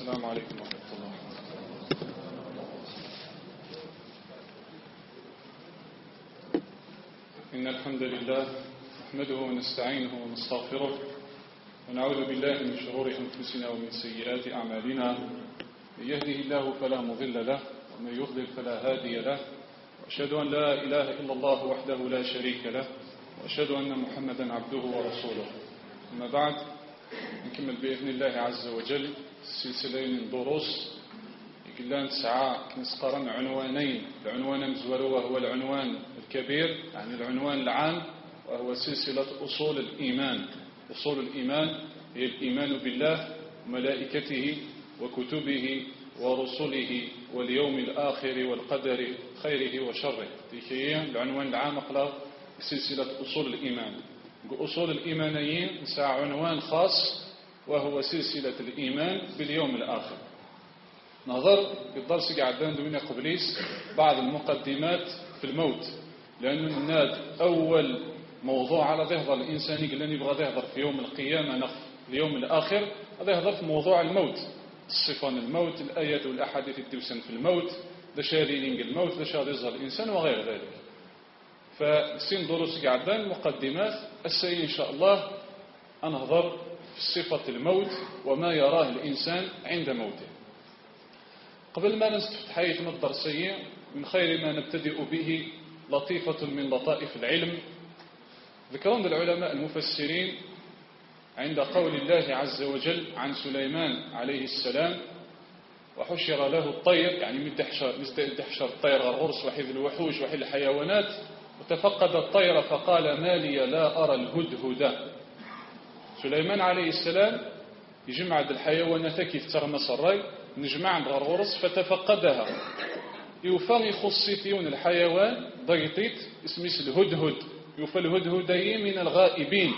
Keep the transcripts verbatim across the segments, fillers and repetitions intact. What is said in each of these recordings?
السلام عليكم ورحمة الله. إن الحمد لله نحمده ونستعينه ونستغفره ونعوذ بالله من شرور أنفسنا ومن سيئات أعمالنا. من يهده الله فلا مضل له ومن يضلل فلا هادي له، وأشهد أن لا إله إلا الله وحده لا شريك له، وأشهد أن محمدا عبده ورسوله. أما بعد، نكمل بإذن الله عز وجل السلسلة من دروس يقلان ساعة نسقرن عنوانين. العنوان مزور وهو العنوان الكبير، يعني العنوان العام، وهو سلسلة أصول الإيمان. أصول الإيمان هي الإيمان بالله وملائكته وكتبه ورسله واليوم الآخر والقدر خيره وشره. هي العنوان العام قبل سلسلة أصول الإيمان. أصول الإيمانيين ساعة عنوان خاص وهو سلسلة الإيمان باليوم الآخر. نظر في الدرس قاعدين دوينا قبليس بعض المقدمات في الموت، لأنه الناد أول موضوع على ظهر الإنسان اللي يبغى يهضر في يوم القيامة نخف اليوم الآخر، هذا يهضر في موضوع الموت، الصفان الموت، الآيات والأحاديث التوسن في الموت، ده شارين الموت، ده شار يظهر الإنسان وغير ذلك. فسين دروس قاعدين مقدمات السي إن شاء الله أنهضر في صفة الموت وما يراه الإنسان عند موته. قبل ما نستفتح حيثنا الدرسية، من خير ما نبتدئ به لطيفة من لطائف العلم. ذكرون العلماء المفسرين عند قول الله عز وجل عن سليمان عليه السلام: وحشر له الطير، يعني مدحشر مدحشر الطير غرغرس وحيد الوحوش وحيد الحيوانات، وتفقد الطير فقال: ما لي لا أرى الهدهد. سليمان عليه السلام يجمع الحيوانات كيف تغمس الري، نجمع عند غرغرس فتفقدها، يوفى يخصيتيون الحيوان ضيطيت اسميس الهدهد، يوفى الهدهدي من الغائبين.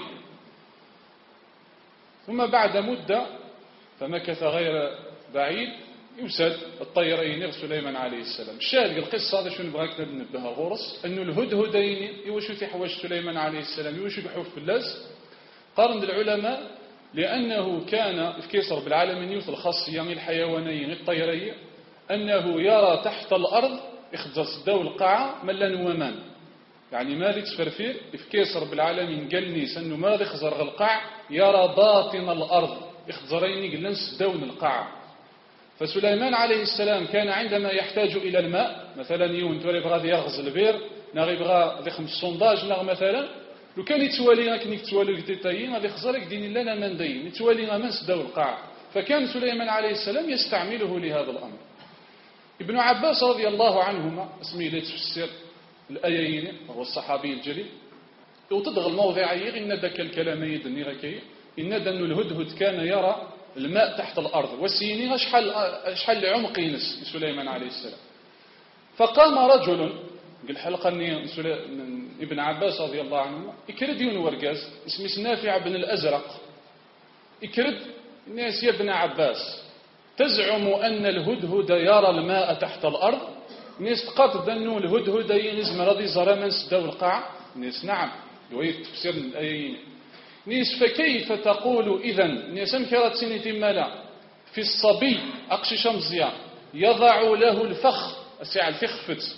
ثم بعد مدة فمكث غير بعيد يوسد الطيرين غير سليمان عليه السلام. الشاهد القصة هذا شنو بغاك نبهها غرس، أنه الهدهدين يوشو تحوج سليمان عليه السلام يوشو بحوف فلاس. قارن العلماء لأنه كان في كيسر بالعالمين يوث الخاصية من الحيوانين الطيرية أنه يرى تحت الأرض إخذ صداو القاعة ملا ومان، يعني ما ذي تفرفير في كيسر بالعالمين قال نيس أنه ما ذي خزر القاع يرى باطن الأرض إخزرين قلن صداون القاعة. فسليمان عليه السلام كان عندما يحتاج إلى الماء، مثلا يون تولي بغا يرغز البير نغي بغا ذي خمس صنداج نغ مثلا، لو كان يتوالي غاك نيك توالي كتيتايين غادي يخزرك دين لنا من دين يتوالي غا من صداو القاعة. فكان سليمان عليه السلام يستعمله لهذا الأمر. ابن عباس رضي الله عنهما اسمه ليت في السر الآيين، وهو الصحابي الجليل، وتدغل الموضعي إن ذاك الكلام يدني غكي إن دن الهدهد كان يرى الماء تحت الأرض والسيني شحال شحال عمق ينس سليمان عليه السلام. فقام رجل قال حلقة من ابن عباس رضي الله عنهما يكرد يون ورقاز اسمه نافع بن الأزرق، يكرد الناس: يا ابن عباس تزعم أن الهدهد يرى الماء تحت الأرض؟ ناس تقاط ذنو الهدهد ينزم رضي زرمان سداو القاع. ناس: نعم. دوية تفسير الآيين. ناس: فكيف تقول إذن ناس انكرت سنة مالا في الصبي أقشي شمزيا يضع له الفخ الساعة الفخفت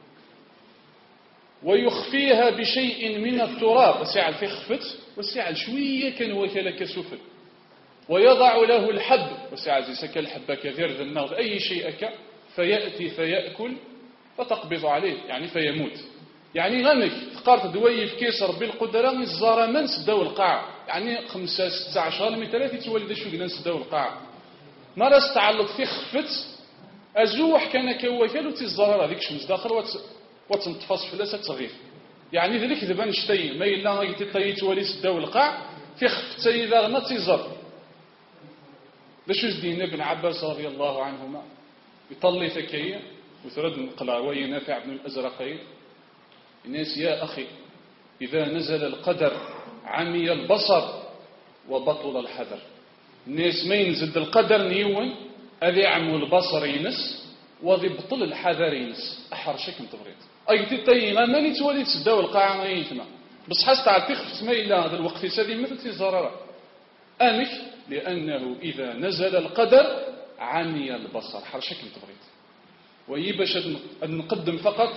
ويخفيها بشيء من التراب الساعة الفخفت والساعة شوية كان وكلا كسفل، ويضع له الحب والساعة زي سكا الحبة كثير ذا النغض أي شيء أكا، فيأتي فيأكل فتقبض عليه، يعني فيموت. يعني غنك تقارت دوي في كيسر بالقدرة من الزرمان سداو القاع، يعني خمسة ستة عشر من ثلاثة تولد شو قلنا سداو القاع. مرة استعلق في خفت أزوح كان كوكل وتزرر هذيك شمس داخل وتنتفص في لاسة صغير، يعني ذلك ذبان شتي ما إلا غيت طيت ولي سداو القاع في خفت سيدا غنا تيزر. باش يزدين ابن عباس رضي الله عنهما يطلي ثكية وثرد القلاوي نافع بن الأزرقين: الناس يا أخي إذا نزل القدر عمي البصر وبطل الحذر. الناس ما ينزل القدر نيون أذي عمو البصر ينس وذي بطل الحذر ينس. أحر شكل تبريد أي تتين ما نتولي تسداو القاعة ما ينتما بس حس تعال تخفت ما إلا هذا الوقت سادي مثل تزرر أمك، لأنه إذا نزل القدر عامية البصر حرشة كنت بغيت وهي باش نقدم فقط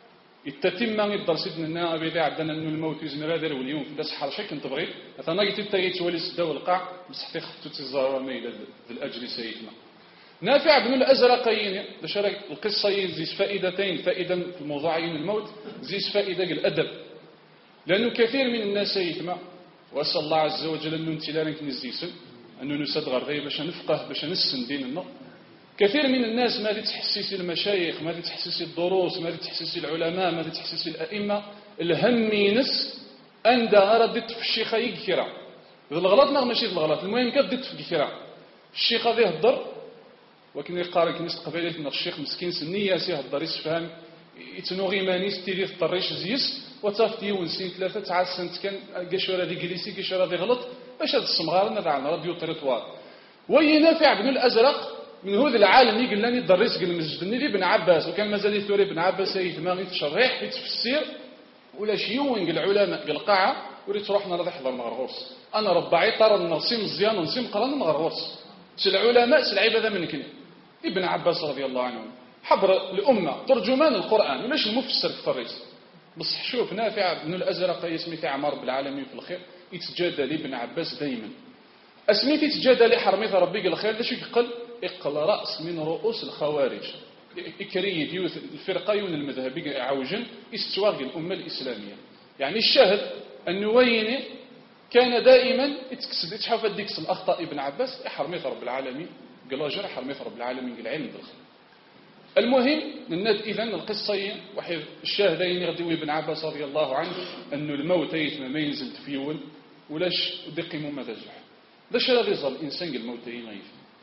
التتمة يقدر سيدنا أبي ذي عندنا أنه الموت يزمر هذا واليوم في داس حرشة كنت بغيت أنا قلت تايت ولي سدا والقاع بصح تخفتو تزاروا ميلا الأجل سيدنا نافع بن الأزرقين باش القصة يزيد فائدتين فائدة في الموضوع الموت زيد فائدة الأدب لأنه كثير من الناس يتما وأسأل الله عز وجل أنه نتلارنك نزيسن أنه نسد غرضي باش نفقه باش نسن ديننا كثير من الناس ما تحسسي المشايخ ما تحسسي الدروس ما تحسسي العلماء ما تحسسي الأئمة الهم ينس أن ردت في الشيخ يكثر الغلط ما ماشي الغلط المهم كدت في كثيرا الشيخ هذا يهضر ولكن يقارن كنيس قبيلة من الشيخ مسكين سنية سيهضر يسفهم يتنوغي مانيس تيدي الطريش زيس وتافتي ونسين ثلاثة تعال سنت كان قشورة ذي جليسي قشورة ذي غلط باش هذا الصمغار ندعنا راديو تريطوار وينافع بن الأزرق من هذا العالم يقول لني الدريس قال المسجد النبي بن عباس وكان مازال يثوري بن عباس يتماغي يتشرح يتفسير ولا شيوين قال العلماء قال القاعة وريت روحنا راه يحضر مغرغوس انا ربعي طار نرسم مزيان ونسيم قران مغرغوس سل العلماء سل عباده من كني ابن عباس رضي الله عنه حبر الامه ترجمان القران ولاش المفسر في الرئيس بصح شوف نافع بن الازرق يسمي عمار بالعالمين في الخير يتجادل ابن عباس دائما اسميتي تجادل حرميت ربي قال الخير لاش يقل اقل راس من رؤوس الخوارج إكرية ديوث الفرقة يون المذهبي عوجا استواغ الأمة الإسلامية يعني الشاهد أنه وين كان دائما يتكسد يتحفظ ديكس الأخطاء ابن عباس حرميت رب العالمين قال جرى حرميت رب العالمين قال علم بالخير المهم الناد إذن القصة وحيد الشاهدين يغديو ابن عباس رضي الله عنه أنه الموت يتم ما ينزل فيول ولاش دقيموا ماذا زح داش هذا يظل الإنسان الموت يغيث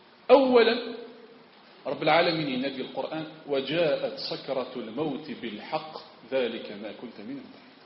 أولا رب العالمين ينادي القرآن وجاءت سكرة الموت بالحق ذلك ما كنت منه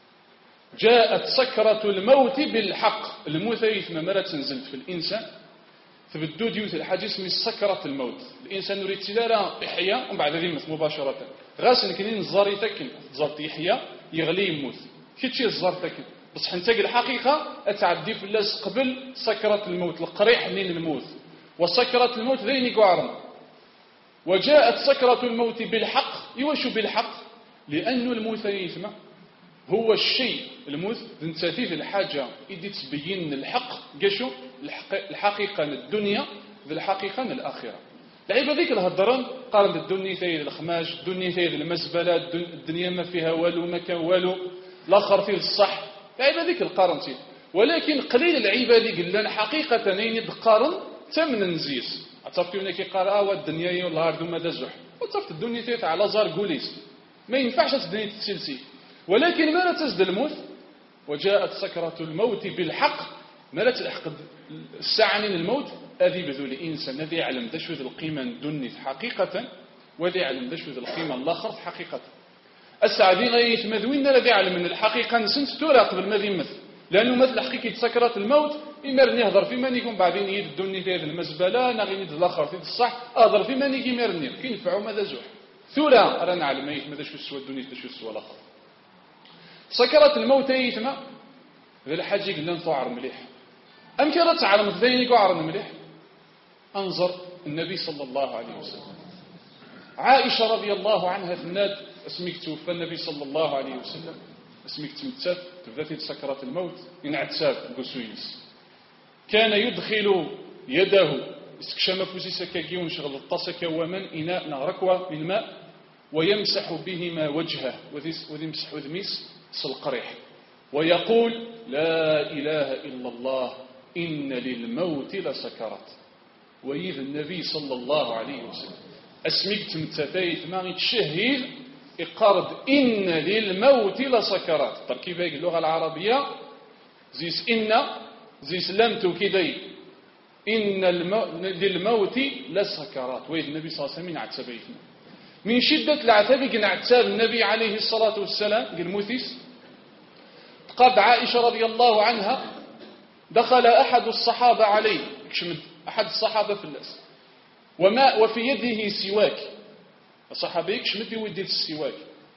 جاءت سكرة الموت بالحق الموت يثم مرة تنزلت في الإنسان تبدو ديوث الحاجة اسمه سكرة الموت الإنسان يريد تلالة إحياء ومن بعد ذلك مباشرة غاسل كنين الزار يتكن زارت إحياء يغلي يموت كيتشي الزار تكن بس حنتاج الحقيقة أتعدي في اللاس قبل سكرة الموت القريح من الموت وسكرة الموت ذيني قعرم وجاءت سكرة الموت بالحق يوشو بالحق لأن الموت يثمع هو الشيء الموت ذنتاتيث الحاجة إدي تبين الحق قشو الحقيقة الدنيا ذي الحقيقة الآخرة لعيبة ذيك الهدران قارن الدنيا ثيد الخماج الدنيا ثيد المزبلة الدنيا ما فيها والو ما كان والو الآخر فيه الصح لعيبة ذيك القارنتين ولكن قليل العيبة ذيك لأن حقيقة نين تقارن تمن نزيس عطفتوني كي قرأ والدنيا والله ردو ما دزح وتصفت الدنيا تيت على زار قوليس ما ينفعش الدنيا تتسلسي ولكن ما لا تزد الموت وجاءت سكرة الموت بالحق ما لا تلحق الساعة من الموت أذي بذول الإنسان الذي يعلم دشو ذي القيمة الدنيا حقيقة وذي يعلم دشو ذي القيمة الآخر حقيقة السعدين غيث مذوين الذي يعلم من الحقيقة نسنت تورا قبل ما ذي مثل لأنه مثل حقيقة سكرة الموت يمرني يهضر في من يكون بعدين يد الدنيا في هذه المزبلة نغي يد الآخر في الصح أهضر في من يكي يمرني كي ينفعوا ماذا زوح ثورة أرانا على ميت ماذا شو السوى الدنيا شو السوى الآخر سكرة الموت يتما ذا الحاج يقول لن تعر مليح أم كرة تعلم ذينك وعر مليح أنظر النبي صلى الله عليه وسلم عائشة رضي الله عنها في الناد اسمك توفى النبي صلى الله عليه وسلم اسمك تمتث تبدأ سكرة الموت ينعتساب قسويس كان يدخل يده استكشم فوزيسا كيون شغل الطاسك ومن إناء ركوة من ماء ويمسح بهما وجهه وذي مسح ذميس سالقريح ويقول لا إله إلا الله إن للموت لسكرات وإذ النبي صلى الله عليه وسلم اسمك تمتثيث ما يتشهير إقارد إن للموت لسكرات تركيبة اللغة العربية زيس إن زيس لم توكيدي إن للموت لسكرات وإذ النبي صلى الله عليه وسلم عتبيتنا من شدة العتاب نعتاب النبي عليه الصلاة والسلام قال موثيس قد عائشة رضي الله عنها دخل أحد الصحابة عليه أحد الصحابة في الناس وما وفي يده سواك الصحابة يكشمد يودي السواك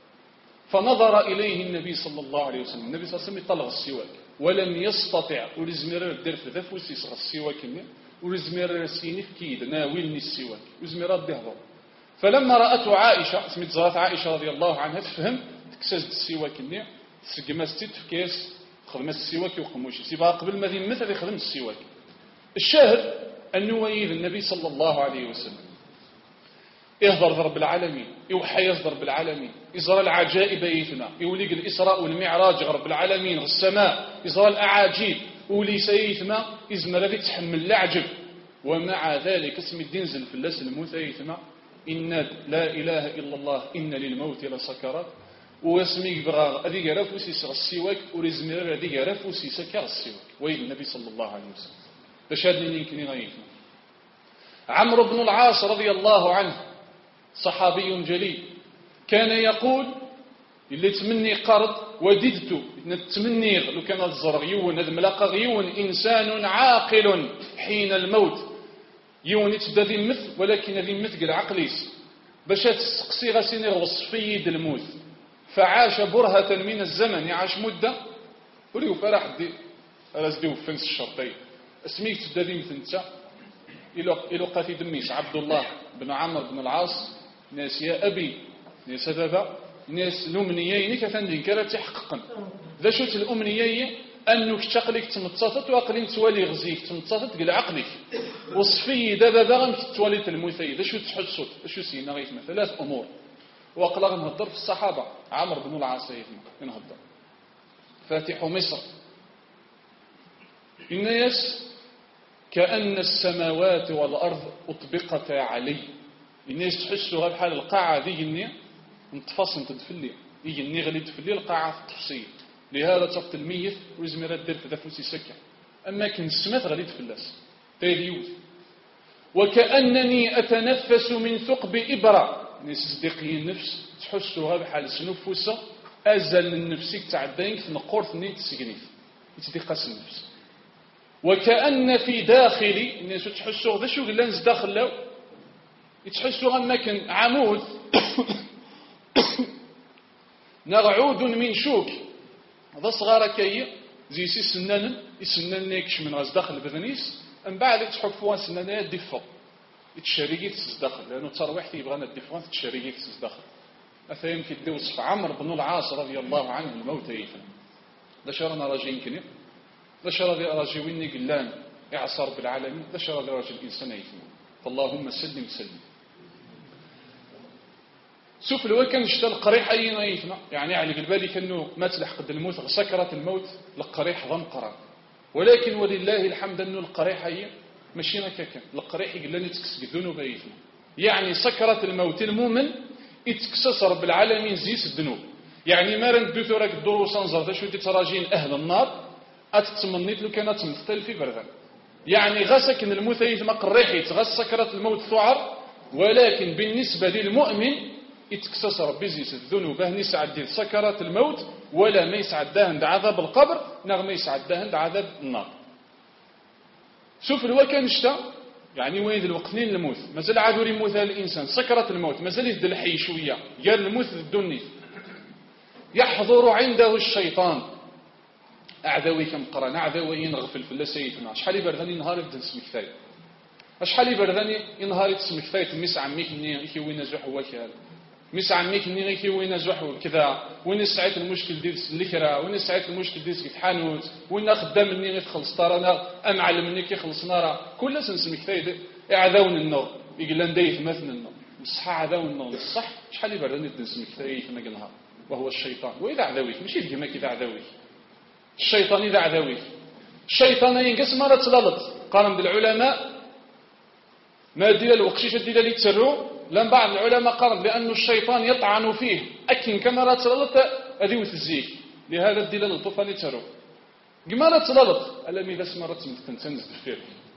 فنظر إليه النبي صلى الله عليه وسلم النبي صلى الله عليه وسلم يطلع السواك ولم يستطع ولزمير الدرف ذف ويسيصغ السواك ولزمير راسيني في كيد ناويلني السواك وزمير رد يهضر. فلما رأته عائشة سميت زرات عائشة رضي الله عنها تفهم تكسز السواك النيع تسقما ستيت في كيس خدمة السواك يوقموشي سيبها قبل ما ذي مثل يخدم السواك. الشاهد أنه ويذ النبي صلى الله عليه وسلم يهضر ضرب العالمين يوحى يصدر بالعالمين يزرى العجائب يثنى يوليق الإسراء والمعراج غرب العالمين السماء يزرى الأعاجيب ولي سيثمى إزمر ذي تحمل العجب. ومع ذلك اسم الدين زل في اللس الموت يثمى إن لا إله إلا الله إن للموت لسكرات واسمي بغاغ أذي قرف وسيسر السواك ورزمير أذي قرف وسيسكر السواك ويل النبي صلى الله عليه وسلم. فشادني يمكن يغيثنا عمرو بن العاص رضي الله عنه صحابي جليل كان يقول اللي تمني قرض وددت نتمني لو كان الزرغ يون هذا ملاقى يون إنسان عاقل حين الموت يون يتبدا ذي مثل ولكن ذي مثل العقليس باش تسقسي غسيني وصفيد الموت فعاش برهة من الزمن يعاش مدة وليو فرح دي رازديو فنس الشرطي اسميك تبدا ذي مثل انت إلو قاتي دميس عبد الله بن عمرو بن العاص ناس يا أبي ناس بابا ناس الأمنيين كثندين كرا تحققا ذا شوت الأمنيين أنك تقلك تمتصت وأقلين توالي غزيك تمتصت قل عقلك وصفي دابا باغا توالي المثي ذا شوت تحسوت ذا شو سينا غيث ثلاث أمور وأقلا نهضر في الصحابة عمرو بن العاص ينهضر فاتح مصر الناس كأن السماوات والأرض أطبقتا علي الناس تحسوا غير بحال القاعة ذي النية نتفاصل تدفلي يجي النية غلي تدفلي القاعة تفصيل لهذا تفت الميت وزميرات دير في دفوسي سكة أما كن السمات غلي تفلاس تيريوز وكأنني أتنفس من ثقب إبرة ناس صديقي النفس تحسوا غير بحال سنفوسة أزل النفسيك تعدينك تنقور ثنين تسجنيف يتدقس النفس وكأن في داخلي الناس تحسوا ذا شو قلنا داخل له يتحسوا غما كان عمود نغعود من شوك هذا صغار كي زي سي سنان يسنن نيكش من غاز داخل البذنيس من بعد يتحفوا سنان يدفوا يتشاريكي تسداخل لانه ترويح يبغانا الدفوان تشاريكي تسداخل اثا يمكن دي وصف عمرو بن العاص رضي الله عنه الموت يفهم لا شرنا راجين كني لا شر راجي ويني قلان اعصر بالعالمين لا شر راجل الانسان يفهم فاللهم سلم سلم شوف لو كان اشتى القريح اي نايفنا يعني على بالي كانه ما تلحق قد الموت سكرت الموت القريح ضم قرار ولكن ولله الحمد انه القريح هي ماشي ما كان القريح يقول لي تكس الذنوب ايفنا يعني سكرت الموت المؤمن يتكسر بالعالمين زيس الذنوب يعني ما رندو ثورك الدور وسنزر شو تراجين اهل النار اتتمنيت لو كانت تمثل في بردان يعني غسكن الموت ما قريحيت غس سكرت الموت ثعر ولكن بالنسبه للمؤمن يتكسر بزيس الذنوب هني سعد سكرات الموت ولا ما يسعد عند عذاب القبر نغ ما يسعد عند عذاب النار. شوف لو كان شتا يعني وين الوقتين الموت مازال عادوا يموت الانسان سكرات الموت مازال يدل الحي شويه قال الموت الدني يحضر عنده الشيطان اعدوي كم قرن اعدوي ينغفل في سيدنا شحال يبردني نهار يبدا اسمك ثاي شحال يبردني نهار اسمك ثاي تمس عميك ني كيوين زح هو كال مس عميك ني كيوين زح كذا وين ساعات المشكل ديال الكرا وين ساعات المشكل ديال الحانوت وين خدام مني غير خلص طرانا ام علم مني كيخلص نارا كل سنسمك ثاي اعداون النور يقول لنا دايت مثل النور بصح عداون النور صح شحال يبردني تنسمك ثاي كما قلنا وهو الشيطان واذا عداويك ماشي كما كذا عداويك الشيطان إذا عدوي الشيطان ينقسم مرة تلالط قال من العلماء ما ديال الوقشيشة ديال اللي تسروا لان بعض العلماء قال بأن الشيطان يطعن فيه أكن كما تلالط أذيوة الزيك لهذا الدلال الطوفان يتسروا كما تلالط ألم إذا سمرت تنتنز بفير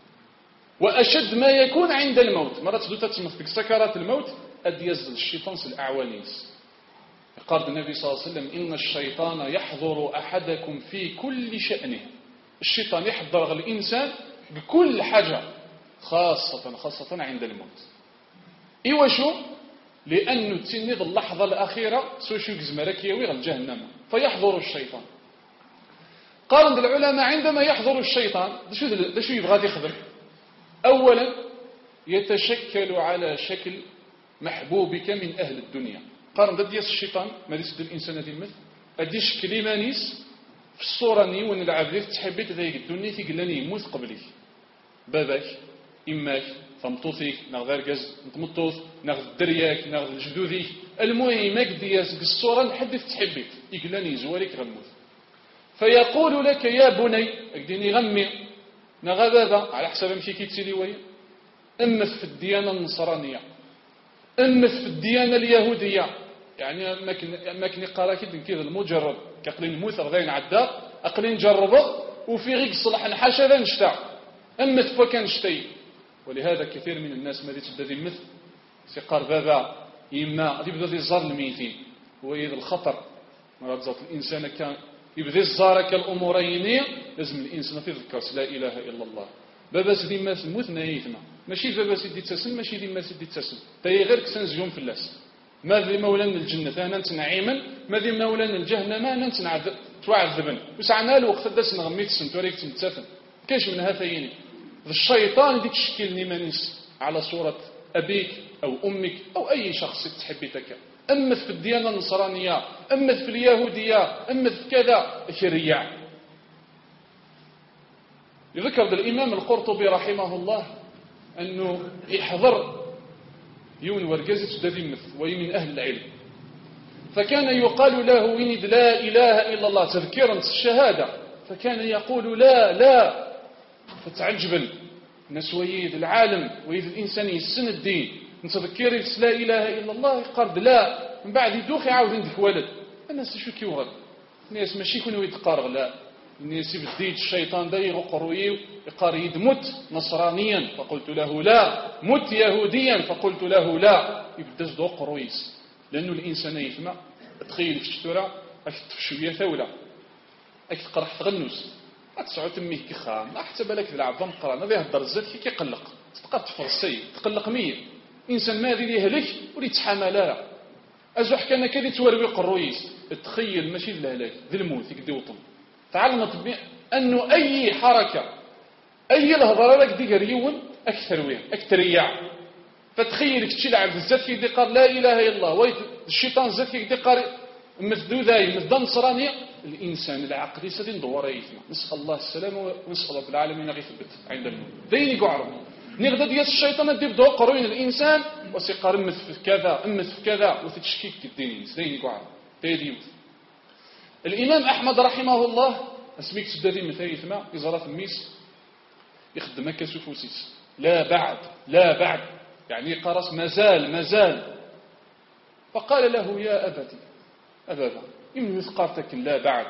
وأشد ما يكون عند الموت مرة تدوت تمثل سكرات الموت أد يزل الشيطان الأعوانيس قال النبي صلى الله عليه وسلم إن الشيطان يحضر أحدكم في كل شأنه الشيطان يحضر الإنسان بكل حاجة خاصة خاصة عند الموت إيوا شو لأنه تسند اللحظة الأخيرة سوشيك زمرك يوي غل جهنم فيحضر الشيطان قال العلماء عندما يحضر الشيطان ده شو ده شو يبغى يخدم أولا يتشكل على شكل محبوبك من أهل الدنيا. قارن ضد ديال الشيطان ما يسد الإنسان هذه المثل أدي شكلي مانيس في الصورة ني ونلعب ذيك تحبيت ذيك الدنيا تيقلاني يموت قبلك باباك إماك فمطوثيك ناغ ذرقز نتمطوث ناغ الدرياك ناغ جدوديك المهم ديال الصورة نحدث تحبيت يقلاني زوالك غموت فيقول لك يا بني اكديني غمي ناغ بابا على حساب مشي كيتسيلي ويا امث في الديانة النصرانية امث في الديانة اليهودية يعني ما كني قرا كي كذا المجرد كقلين موث غادي نعدا اقلين نجربه وفي غير الصلاح نحاشا ذا نشتا امث فكان نشتي. ولهذا كثير من الناس ما تبدا ذي مثل سيقار بابا يما غادي يبدا ذي الزار الميتين هو يد الخطر مرات زات الانسان كان يبدا الزار كالامورين لازم الانسان يذكر لا اله الا الله. بابا سيدي ما تموت نايثنا ماشي بابا سيدي تسم ماشي ديما سيدي تسم تاي غير كسنزجون فلاس ما ذي مولانا الجنة أنا نعيما ما ذي مولانا الجهنم أنا نعذب توعذبن وسعنا له وقت داس نغميت السنت وريك تمتثل كاش من هذين الشيطان ديك شكلني مانيس على صورة أبيك أو أمك أو أي شخص تحبيتك أمث في الديانة النصرانية أمث في اليهودية أمث في كذا شريع. يذكر الإمام القرطبي رحمه الله أنه يحضر يون ورقزت دذمث وهي من أهل العلم فكان يقال له ويند لا إله إلا الله تذكيرا الشهادة فكان يقول لا لا فتعجبا الناس ويد العالم ويد الإنسان يسن الدين نتذكر لا إله إلا الله قرد لا من بعد يدوخ يعاود عندك ولد الناس شو كيوغل الناس ماشي يكونوا يتقارغ لا الناس يبديت الشيطان دا يغقرويه يقار يدمت نصرانيا فقلت له لا مت يهوديا فقلت له لا يبدا زدو قرويس لأنه الإنسان يفهم تخيل في الشتورة أكتف شوية ثولة أكتف قرح تغنوس أتسعو تميه كخام أحتى بالك تلعب مقران هذا يهدر الزاد كي كيقلق تبقى تفر السيد تقلق مية إنسان ما ذي يهلك ولي تحمل لا أزوح كان كذي توربي قرويس تخيل ماشي الهلاك ذي الموت يقدي وطن تعلمت أنه أي حركة أي الهضرة لك دي قريون أكثر وين أكثر يع فتخيل كتشيل عبد الزاد كي يقار لا إله إلا الله ويد الشيطان الزاد كي يقار مثدو ذاي مثدا نصرانية الإنسان العقلي سدين دوار يثمع نسأل الله السلامة ونسأل رب العالمين غيثبت عند الموت ديني قعرب نغدا ديال الشيطان دي بدو قروين الإنسان وسيقار امث في كذا امث في كذا وتتشكيك الدين ديني قعرب ديني الإمام أحمد رحمه الله اسميك سدادي مثالي ثما إزارة الميس يخدم هكا سفوسيس لا بعد لا بعد يعني قرص مازال مازال فقال له يا أبتي أبابا إن يثقارتك لا بعد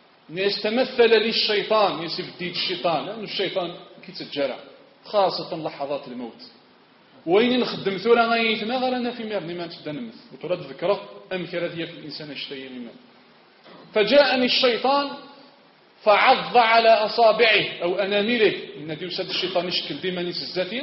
يستمثل لي الشيطان يسف ديد الشيطان لأن الشيطان كي تتجرع خاصة لحظات الموت وين نخدم ثورة غايثنا غالنا في ميرني ما تبدا نمث وترد ذكره أم كراثية في الإنسان اشتهي لمن فجاءني الشيطان فعض على أصابعه أو أنامله إن ديوسد الشيطان يشكل ديما نيس الزاتية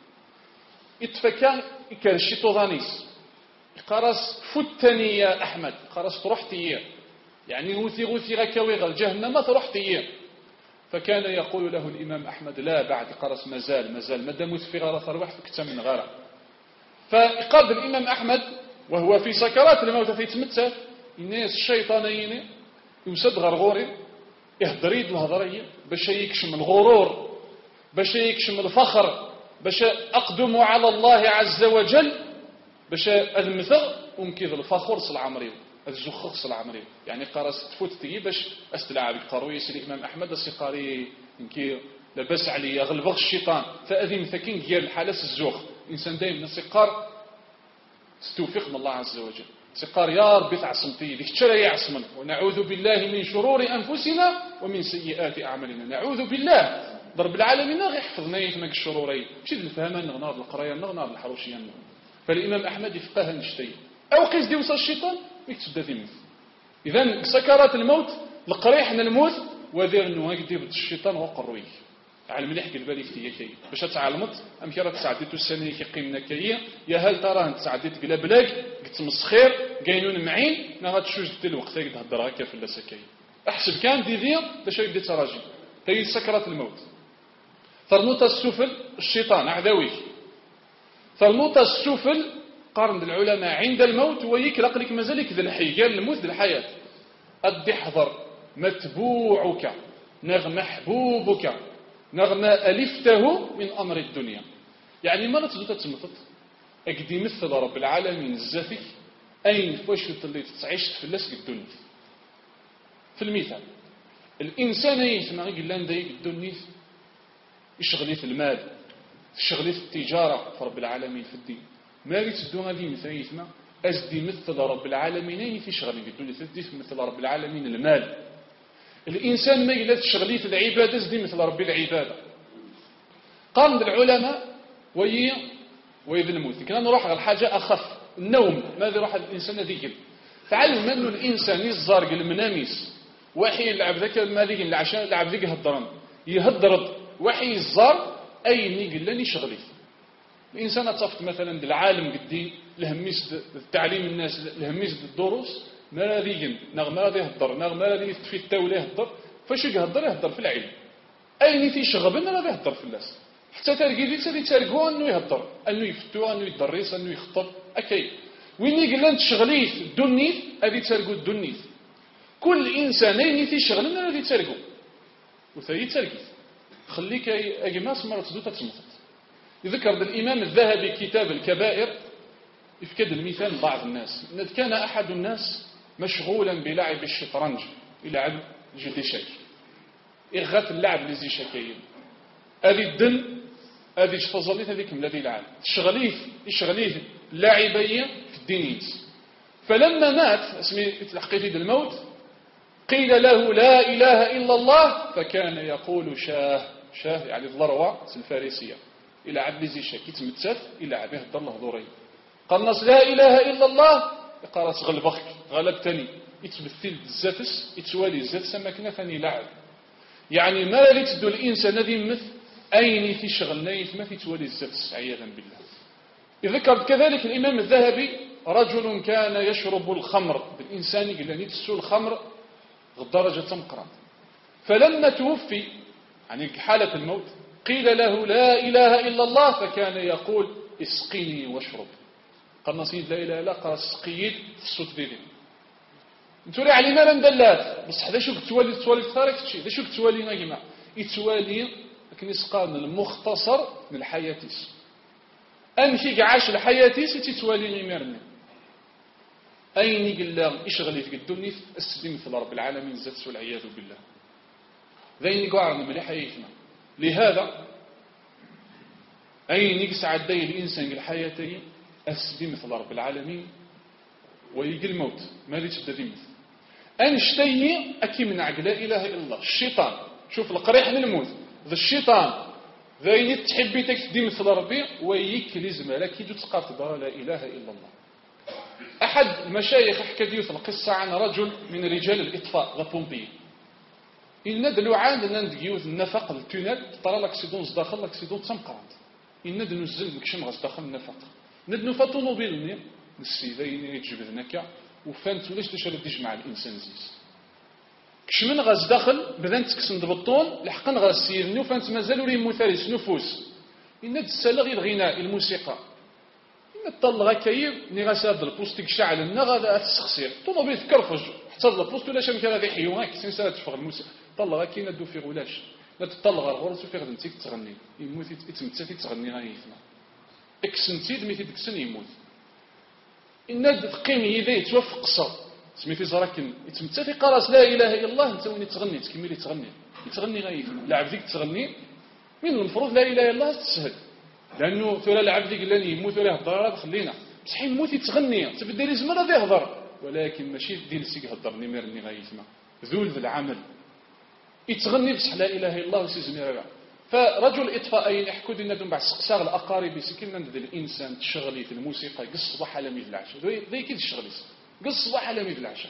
يتفكان كالشيطانيس قرص فتني يا أحمد قرص تروحتي يعني غوثي غوثي غكاوي الجهنم تروحتي فكان يقول له الإمام أحمد لا بعد قرص مازال مازال مادام في غارة ثروح فكتا من غارة فقاد الإمام أحمد وهو في سكرات الموت في تمتة الناس الشيطانيين يوسد غرغوري يهدريد الهضرية باش يكشم الغرور باش يكشم الفخر باش أقدم على الله عز وجل باش أذمثغ ومكيذ الفخر صل عمري الزخخ صل عمري يعني قارس تفوت تجي باش استلعب قروي سي الإمام أحمد السقاري يمكن لبس عليه يغلبغ الشيطان فأذي مثكين ديال الحالس الزوخ إنسان دايما السقار استوفق من الله عز وجل سقار يا ربي تعصمتي ذيك ترى يعصمن ونعوذ بالله من شرور أنفسنا ومن سيئات أعمالنا نعوذ بالله ضرب العالمين غير يحفظنا يفنك الشروري مشي الفهمة نغنار القراية نغنار الحروشية فالإمام أحمد يفقه نشتي أو قيس دي وصل الشيطان يكتب ذي مثل إذن سكرات الموت لقريح الموت وذير أنه هكذا يبدأ الشيطان وقروي على مليح قلبالي فتيا كي باش تعلمت أم كي راه تسعديتو السنة كي قيمنا كي يا هل تراه تسعديت قلا بلاك قلت مسخير قاينون معين نا غاتشوج دي الوقت هكذا هضر هكا في اللاسكاي احسب كان دي ذي باش يبدا تراجي هي سكرات الموت ثرنوط السفل الشيطان عدوي. ثرنوط السفل قارن العلماء عند الموت ويكلق لك مازالك ذا الحي، قال الموت ذا الحياة. أدي حضر متبوعك نغم محبوبك نغم ألفته من أمر الدنيا. يعني ما تزود تتمطط أكدي مثل رب العالمين الزافي أين فوش اللي تعيش في اللسك الدنيا. في المثال الإنسان يسمع يقول لنا دايق الدنيا يشغلي في المال، يشغلي في التجارة في رب العالمين في الدين. ما يتسدو هذه مثل يسمع أزدي مثل رب العالمين في شغلي في الدنيا تزدي مثل رب العالمين المال. الإنسان ما يلا تشغلي في العبادة أزدي مثل رب العبادة. قام العلماء وي ويذ الموت كنا نروح على الحاجة أخف النوم. ماذا يروح الإنسان ذيك تعلم أنه الإنسان يزارق المناميس وحي يلعب ذاك المالك العشاء لعب ذيك هالضرن يهدرد وحي الزار أي نيقل لاني شغلي. الإنسان أتصفت مثلا العالم قدي لهميس تعليم الناس لهميس الدروس ما راذيين نغم راذي يهدر نغم راذي في التولي يهدر فاش يهدر يهدر في العلم. أي في شغبنا راذي يهدر في الناس حتى تلقي ذي تسالي تلقوه أنه يهدر أنه يفتو أنه يدرس أنه يخطب أكيد. وين يقول لنا تشغليت الدنيث هذه تلقوا الدنيث. كل إنسان أين في شغلنا هذه تلقوا وثي تلقي خليك أجماس مرة تدو تتمطط. يذكر الإمام الذهبي كتاب الكبائر يفكد المثال بعض الناس. كان أحد الناس مشغولا بلعب الشطرنج يلعب جدي شاك إغاث اللعب اللي زي شاكين هذه الدن هذه فضلت هذيك من الذي يلعب تشغليه يشغليه لاعبية في الدينيت. فلما مات اسمي تلحقيه الموت قيل له لا إله إلا الله فكان يقول شاه شاه يعني الضروة الفارسية إلى عبد زي شاك يتمتث إلى عبد يهدر الله ضري. قال الناس لا إله إلا الله قال غلبك غلبتني يتمثل الزفس يتوالي الزفس سمكنا ثاني لعب. يعني ما لا تدو الإنسان الذي مثل أين في شغلنيت ما في توالي الزفس عياذا بالله. يذكر كذلك الإمام الذهبي رجل كان يشرب الخمر بالإنسان قال لن يتسو الخمر درجة تمقرا. فلما توفي يعني حالة الموت قيل له لا إله إلا الله فكان يقول اسقيني واشرب. قال نصيد لا إله إلا الله قال اسقيد الصوت ذي نتولي على ما مدلات بصح ذا شو كتوالي تتوالي كثارك تشي ذا شو كتوالي ناقما يتوالي لكن يسقان المختصر من الحياتيس أمشي عاش الحياتيس يتوالي نمرني أين يقول له إشغلي في الدنيا أستدين مثل رب العالمين زادس والعياذ بالله. ذين يقعرنا مليح حياتنا. لهذا أين يسعد دي الإنسان الحياتي أستدين مثل رب العالمين ويجي الموت ماذا تبدأ مثل أنشتي أكي من عقل لا إله إلا الله. الشيطان شوف القريح من الموت ذا الشيطان ذين تحبي تكتدي مثل ربي ويكلي زمالك يجو تسقط لا إله إلا الله. أحد المشايخ حكى ديوث القصة عن رجل من رجال الإطفاء ذا بومبي إن دلو عاد نند ديوث النفق التونل طرى لك سيدون صداخل لك سيدون تسمقرات إن ندنو الزل مكشم غصداخل النفق ندنو فاتو نوبيلني السيدين يتجبذنك وفانت ولاش تشرب تجمع الإنسان زيز كشمن غصداخل بذن تكسن دبطون لحقن غسيرني وفانت مازالوا لي مثالث نفوس إن تسلغ الغناء الموسيقى نطلع كيف نغسل البوستيك شعل النغذا تسخسير طوموبيل تكرفج حتى البوست ولا شم كذا ذي حيوان كسنسات تفغ الموسيقى طلع كي ندو في غلاش لا تطلع الغرس وفي غدنتي تغني يموت يتمتثي تغني غايثنا اكسنتيد ميتي دكسن يموت ان تقيم يدي يتوفق قصر سميتي زراكن يتمتثي قراص لا اله الا الله انت وين تغني تكملي تغني تغني غايثنا لاعب ذيك تغني من المفروض لا اله الا الله تسهل لانه ثلا العبد قال لي يموت ولا يهضر خلينا بصح يموت يتغني تبدا لي زمر غادي يهضر ولكن ماشي ديال سيك يهضر نمرني غايثما ذول العمل يتغني بصح لا اله الا الله وسيزمي راه. فرجل اطفائيين يحكوا لنا دون بعد سقساغ الاقارب سكننا ند الانسان تشغلي في الموسيقى قص صباح على ميد العشاء ذي كي تشغلي قص صباح على ميد العشاء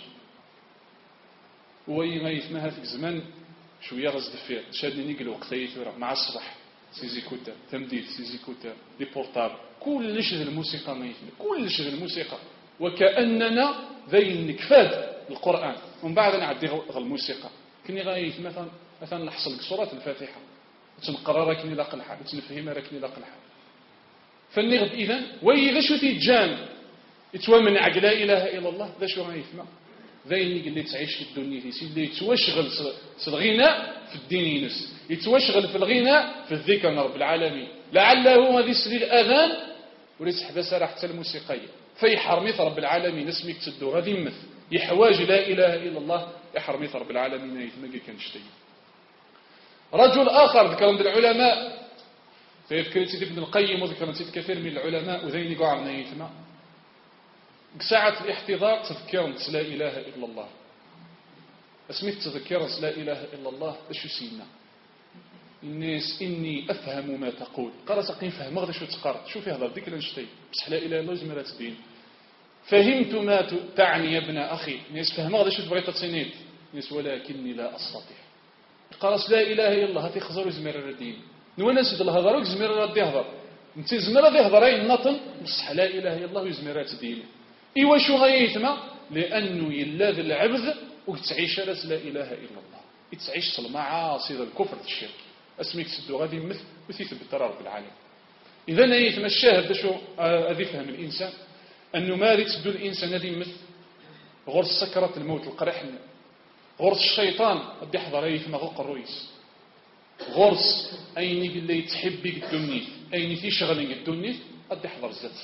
وي ما يسمها في الزمان شويه غزد فيه شادني نقل وقت مع الصباح سيزيكوتر تمديد سيزيكوتر لي بورتابل كلش الموسيقى ما يفهم كلش الموسيقى وكأننا ذي نكفاد القرآن ومن بعد نعدي غ الموسيقى كني غايف مثلا مثلا نحصل سورة الفاتحة تنقرا راه كاين لاق الحال تنفهم راه كاين لاق الحال فالنغد اذا وإذا شو تيجان يتوامن عق لا اله الا الله ذا شو غايفما ذاين اللي تعيش في الدنيا في سيدي يتواشغل في الغناء في الدين ينس يتواشغل في الغناء في الذكر رب العالمين لعله هذه سبيل الاذان وليس حبس راه حتى الموسيقيه فيحرميت رب العالمين اسمك تدو غادي يمث يحواج لا اله الا الله يحرميت رب العالمين يتمكن كنشتي رجل اخر ذكر عند العلماء فيذكر سيدي ابن القيم وذكر سيد كثير من العلماء وذين قاعد نيتما ساعة الاحتضار تذكرت لا إله إلا الله اسميت تذكرت لا إله إلا الله ايش سينا الناس إني أفهم ما تقول قال سقين فهم غدا شو تقرأ شوفي هذا ديك لنشتي بس لا إله إلا الله زمرات الدين فهمت ما تعني يا ابن أخي الناس فهم غدا شو تبغي تتصينيت الناس ولكني لا أستطيع قال لا إله إلا الله هاتي خزر زمر الدين نوانا سيد الهضر وزمر راه يهضر انت زمر راه يهضرين نطن بصح لا إله إلا الله وزمرات الدين إيوا شو غايتما لأنه يلاذ العبد وتعيش لا إله إلا الله يتعيش المعاصي الكفر الشرك اسميك سدو غادي يمثل وتثبت رب العالمين إذا نيتما الشاهد شو هذا فهم الإنسان أنه ما تسدو الإنسان هذا يمثل غرس سكرة الموت القرح غرس الشيطان قد يحضر يثما غوق الرويس غرس أين اللي تحبي الدنيا أين تشغلين الدنيا قد يحضر الزت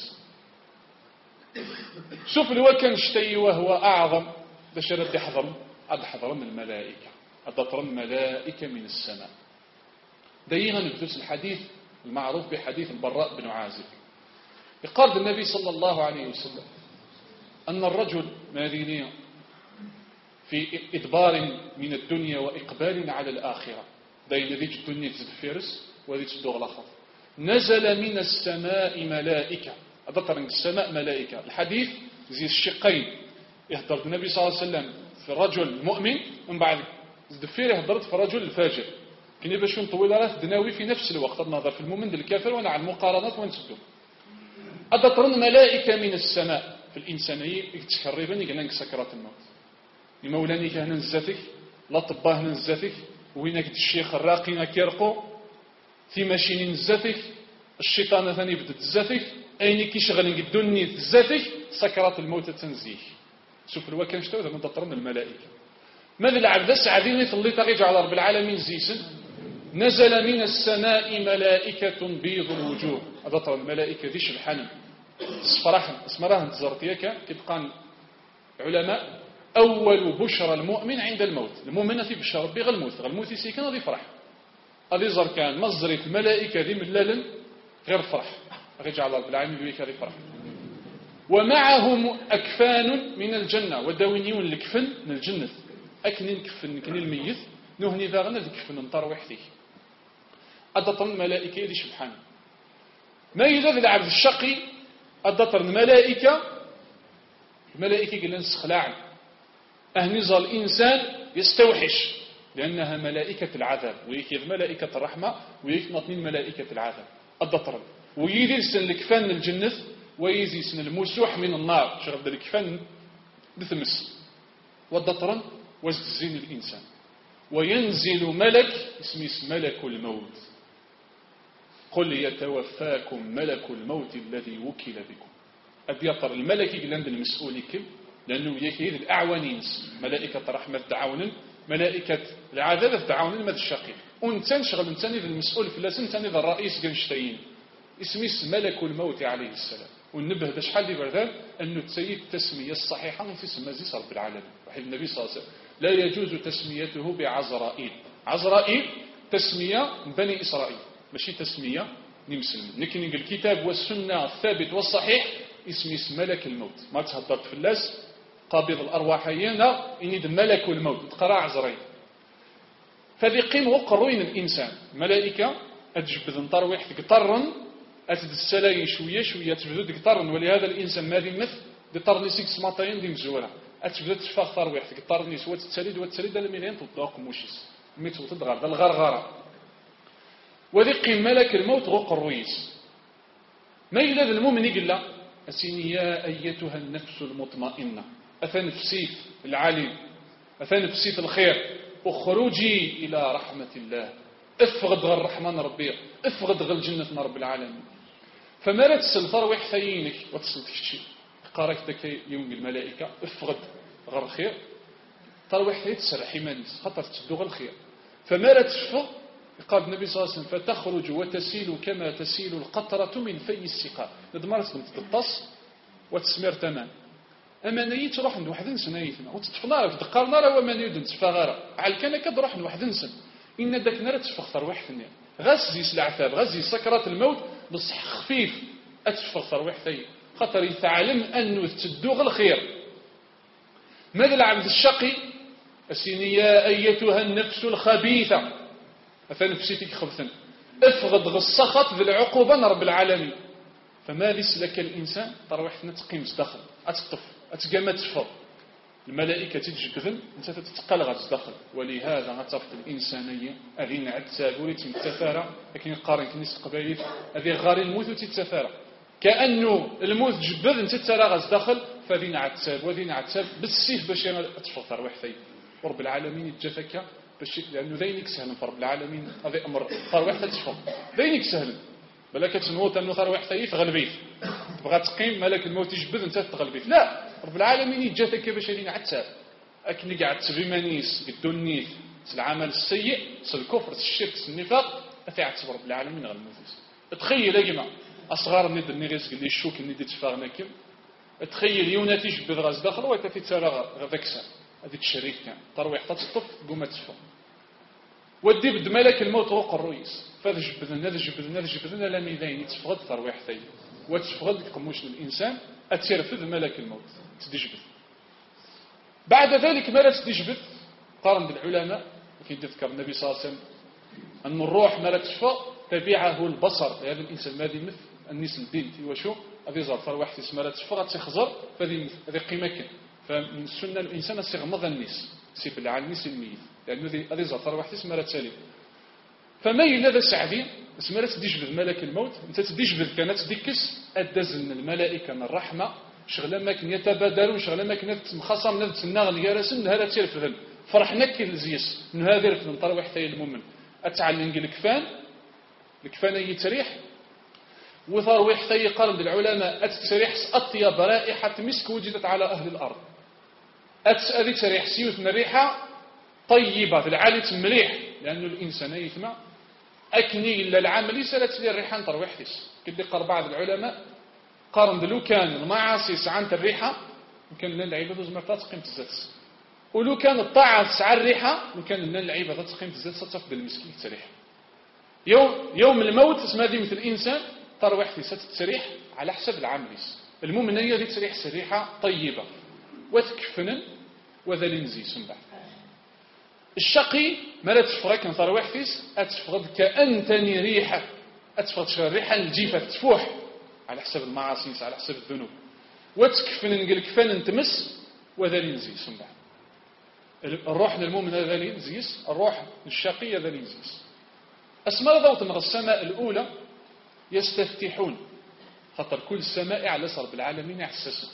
شوف لو كان شتي وهو أعظم باش رد يحضر قد حضر من الملائكة قد ترى الملائكة من السماء دايما نبدأ الحديث المعروف بحديث البراء بن عازب يقال النبي صلى الله عليه وسلم أن الرجل ماذيني في إدبار من الدنيا وإقبال على الآخرة دايما ذيك الدنيا تزد فيرس وذيك تدوغ الآخر نزل من السماء ملائكة أدطر السماء ملائكة الحديث زي الشقين يهدر النبي صلى الله عليه وسلم في الرجل المؤمن ومن بعد زدفير يهدرت في الرجل الفاجر كني باش نطول راه دناوي في نفس الوقت النظر في المؤمن الكافر وانا على المقارنات ونسدو أدطر ملائكة من السماء في الإنسانية يتخربا يقلنك سكرات الموت يمولاني كهنا نزاتك لا طباه نزاتك وينك الشيخ الراقي كيرقو في ماشين نزاتك الشيطان ثاني بدت زاتك أين كيشغلين الدنيا تزاتك سكرات الموت تنزيه شوف الوا كان شتو من تطرن الملائكة ماذا العبد سعدين اللي تغيج على رب العالمين زيسن نزل من السماء ملائكة بيض الوجوه هذا طرن الملائكة ذيش الحنم صفراحن اسمراهن تزرتيك كيبقى علماء أول بشرى المؤمن عند الموت المؤمن في بشرى ربي غير الموت غير الموت يسيكن هذه فرح هذه زر كان مصدرية الملائكة ذي ملالا غير فرح رجع الله بالعالمين بيك هذه فرح ومعهم أكفان من الجنة وداوينيون الكفن من الجنة أكنين كفن كن الميت نهني ذاغنا الكفن نطر وحدي أدطر الملائكة يدي سبحانه ما يلذ العبد الشقي أدطر الملائكة الملائكة قلنا نسخلاع أهنزل الإنسان يستوحش لأنها ملائكة العذاب ويكيذ ملائكة الرحمة ويكنطنين ملائكة العذاب أدطر ويدي سن الكفان من الجنة ويزي سن المسوح من النار شغل الكفان بثمس والدطرا وزدزين الإنسان وينزل ملك اسمه اسم ملك الموت قل يتوفاكم ملك الموت الذي وكل بكم أديطر الملك يقلند المسؤول كم لأنه يكيد الأعوانين ملائكة رحمة دعونا ملائكة العذاب دعونا ماذا الشقي وانتان شغل انتان إذا المسؤول في اللاسن انتان إذا الرئيس قنشتين اسمه اسم ملك الموت عليه السلام والنبه ده شحال بردان أنه تسيد التسمية الصحيحة في اسم مزيس رب العالمين وحيد النبي صلى الله عليه وسلم لا يجوز تسميته بعزرائيل عزرائيل تسمية بني إسرائيل ماشي تسمية نمسلم لكن الكتاب والسنة الثابت والصحيح اسم اسم ملك الموت ما تهضرت في اللاس قابض الأرواح هنا إني ملك الموت تقرأ عزرائيل فذي قيم وقروين الإنسان ملائكة أتجبذ نطر ويحد قطرن أتد السلاي شوية شوية تجبذ قطرن ولهذا الإنسان ما ذي مثل دي طرني سيكس مطاين دي مزورة أتجبذ تشفاق طر ويحد قطرني سوى تتسليد وتسليد المليان تطلق موشيس ميت وتدغر ده الغرغرة وذي قيم ملك الموت غق الرويس ما يلاد المؤمن يقول له أسيني يا أيتها النفس المطمئنة أفنفسيت العليم أفنفسيت الخير اخرجي إلى رحمة الله افغد غير الرحمن ربي، افغد غير الجنة رب العالمين. فما لا تسل ترويح ثيينك وتصل تشتي قارك ذاك يوم الملائكة افغد غير الخير، ترويح ثيي تسرح إيمانيس خاطر تدو غير الخير. فما لا تشفى قال النبي صلى الله عليه وسلم فتخرج وتسيل كما تسيل القطرة من في السقاء. ندمرت تتص وتسمير تمام أما نيت تروح عند واحد نسن نيتنا وتتفنار تدقر نار وما نيد تفغر على كان كتروح عند واحد نسن إن داك نار تفخر واحد ثاني غزي العذاب غزي سكرات الموت بصح خفيف أتفخر واحد ثاني خاطر يتعلم أنه تدوغ الخير. ماذا العبد الشقي أسيني يا أيتها النفس الخبيثة أفنفسيتك خبثا افغض غصخت بالعقوبة رب العالمين. فما ليس لك الإنسان تروح تقيم تدخل أتطف أتقام تفر الملائكة تجبذن أنت تتقلغ تدخل. ولهذا غتفت الإنسانية أذين عدساب ولي تتثارى لكن قارن كنيس قبائل أذي غاري الموت وتتثارى كأنه الموت جبذ أنت تتراغ تدخل فذين عدساب وذين عدساب بالسيف باش أتفر تروح ثي ورب العالمين يتجفك باش لأنه ذينك سهل فرب العالمين هذا أمر تروح تتفر ذينك سهل بلا كتنوض أنه تروح ثي تغلبيه تبغى تقيم ملك الموت يجبذ أنت تغلبيه لا رب العالمين يتجفك باش يدين عدساب أكن قاعد تبيمانيس قدو النيث العمل السيء الكفر الشرك النفاق أتعتبر رب العالمين غلموتيس. تخيل يا جماعة أصغر ند النغيس اللي يشوك ندي تفاغنا كم تخيل يوناتي جبذ غاز داخل ويتفي تسارى غذكسا هذيك الشريك كان ترويح تطف قوم تفا ودي بد ملك الموت روق الرئيس فهذا جبذنا هذا جبذنا هذا جبذنا لا ميدين تفقد ترويح ثي وتفقد قموش الإنسان أترفذ ملك الموت تدجبذ. بعد ذلك ما لا تدجبذ قارن بالعلماء وكي يذكر النبي صلى الله عليه وسلم أن الروح ما لا تشفى تبعه البصر. هذا الإنسان ما ذي مثل النيس البنت وشو هذه زار فروح تسمى لا تشفى تخزر فهذه هذه قيمة. فمن السنة الإنسان سيغمض النيس سيب على النيس الميت لأنه هذه زار فروح تسمى لا تسالي. فما يلذ سعدين اسمها لا تدجبذ ملك الموت أنت تدجبذ كانت ديكس أدزن الملائكة من الرحمة شغلة ما كن يتبادلون شغلة ما كن مخاصم نفس النغل يارسن هذا تيرفذن فرحنا كالزيس من هذا الفن طروح ثي المؤمن أتعلم الكفان الكفان يتريح وثروح ثي قرن بالعلماء أتتريح أطيب رائحة مسك وجدت على أهل الأرض. أتأذي تريح سيوت من الريحة طيبة في العالي مليح لأنه الإنسان يثمع أكني إلا العمل سلت لي الريحان تروح ثيس كده قال بعض العلماء قارن دلو كان المعاصي سعانت الريحة وكان لنا العبادة زمرتات قيمة الزات ولو كان الطاعة سعى الريحة وكان لنا العبادة قيمة الزات ستفضل المسكين تريح. يوم يوم الموت اسمها دي مثل الإنسان تروح ثيس تتريح على حسب العمل. المؤمن هي دي تريح سريحة طيبة وتكفنا وذا لنزي سنبع. الشقي ما لا تفرق كان تروح ثيس أتفرد كأنتني ريحة أتفرد الريحة الجيفة تفوح على حسب المعاصي على حسب الذنوب وتكفن نقول كفن انتمس وذا لنزي سنبع. الروح للمؤمن هذا لنزيس الروح الشقي هذا لنزيس. أسماء ضوط من السماء الأولى يستفتحون خطر كل السماء على صرب العالمين يحسسون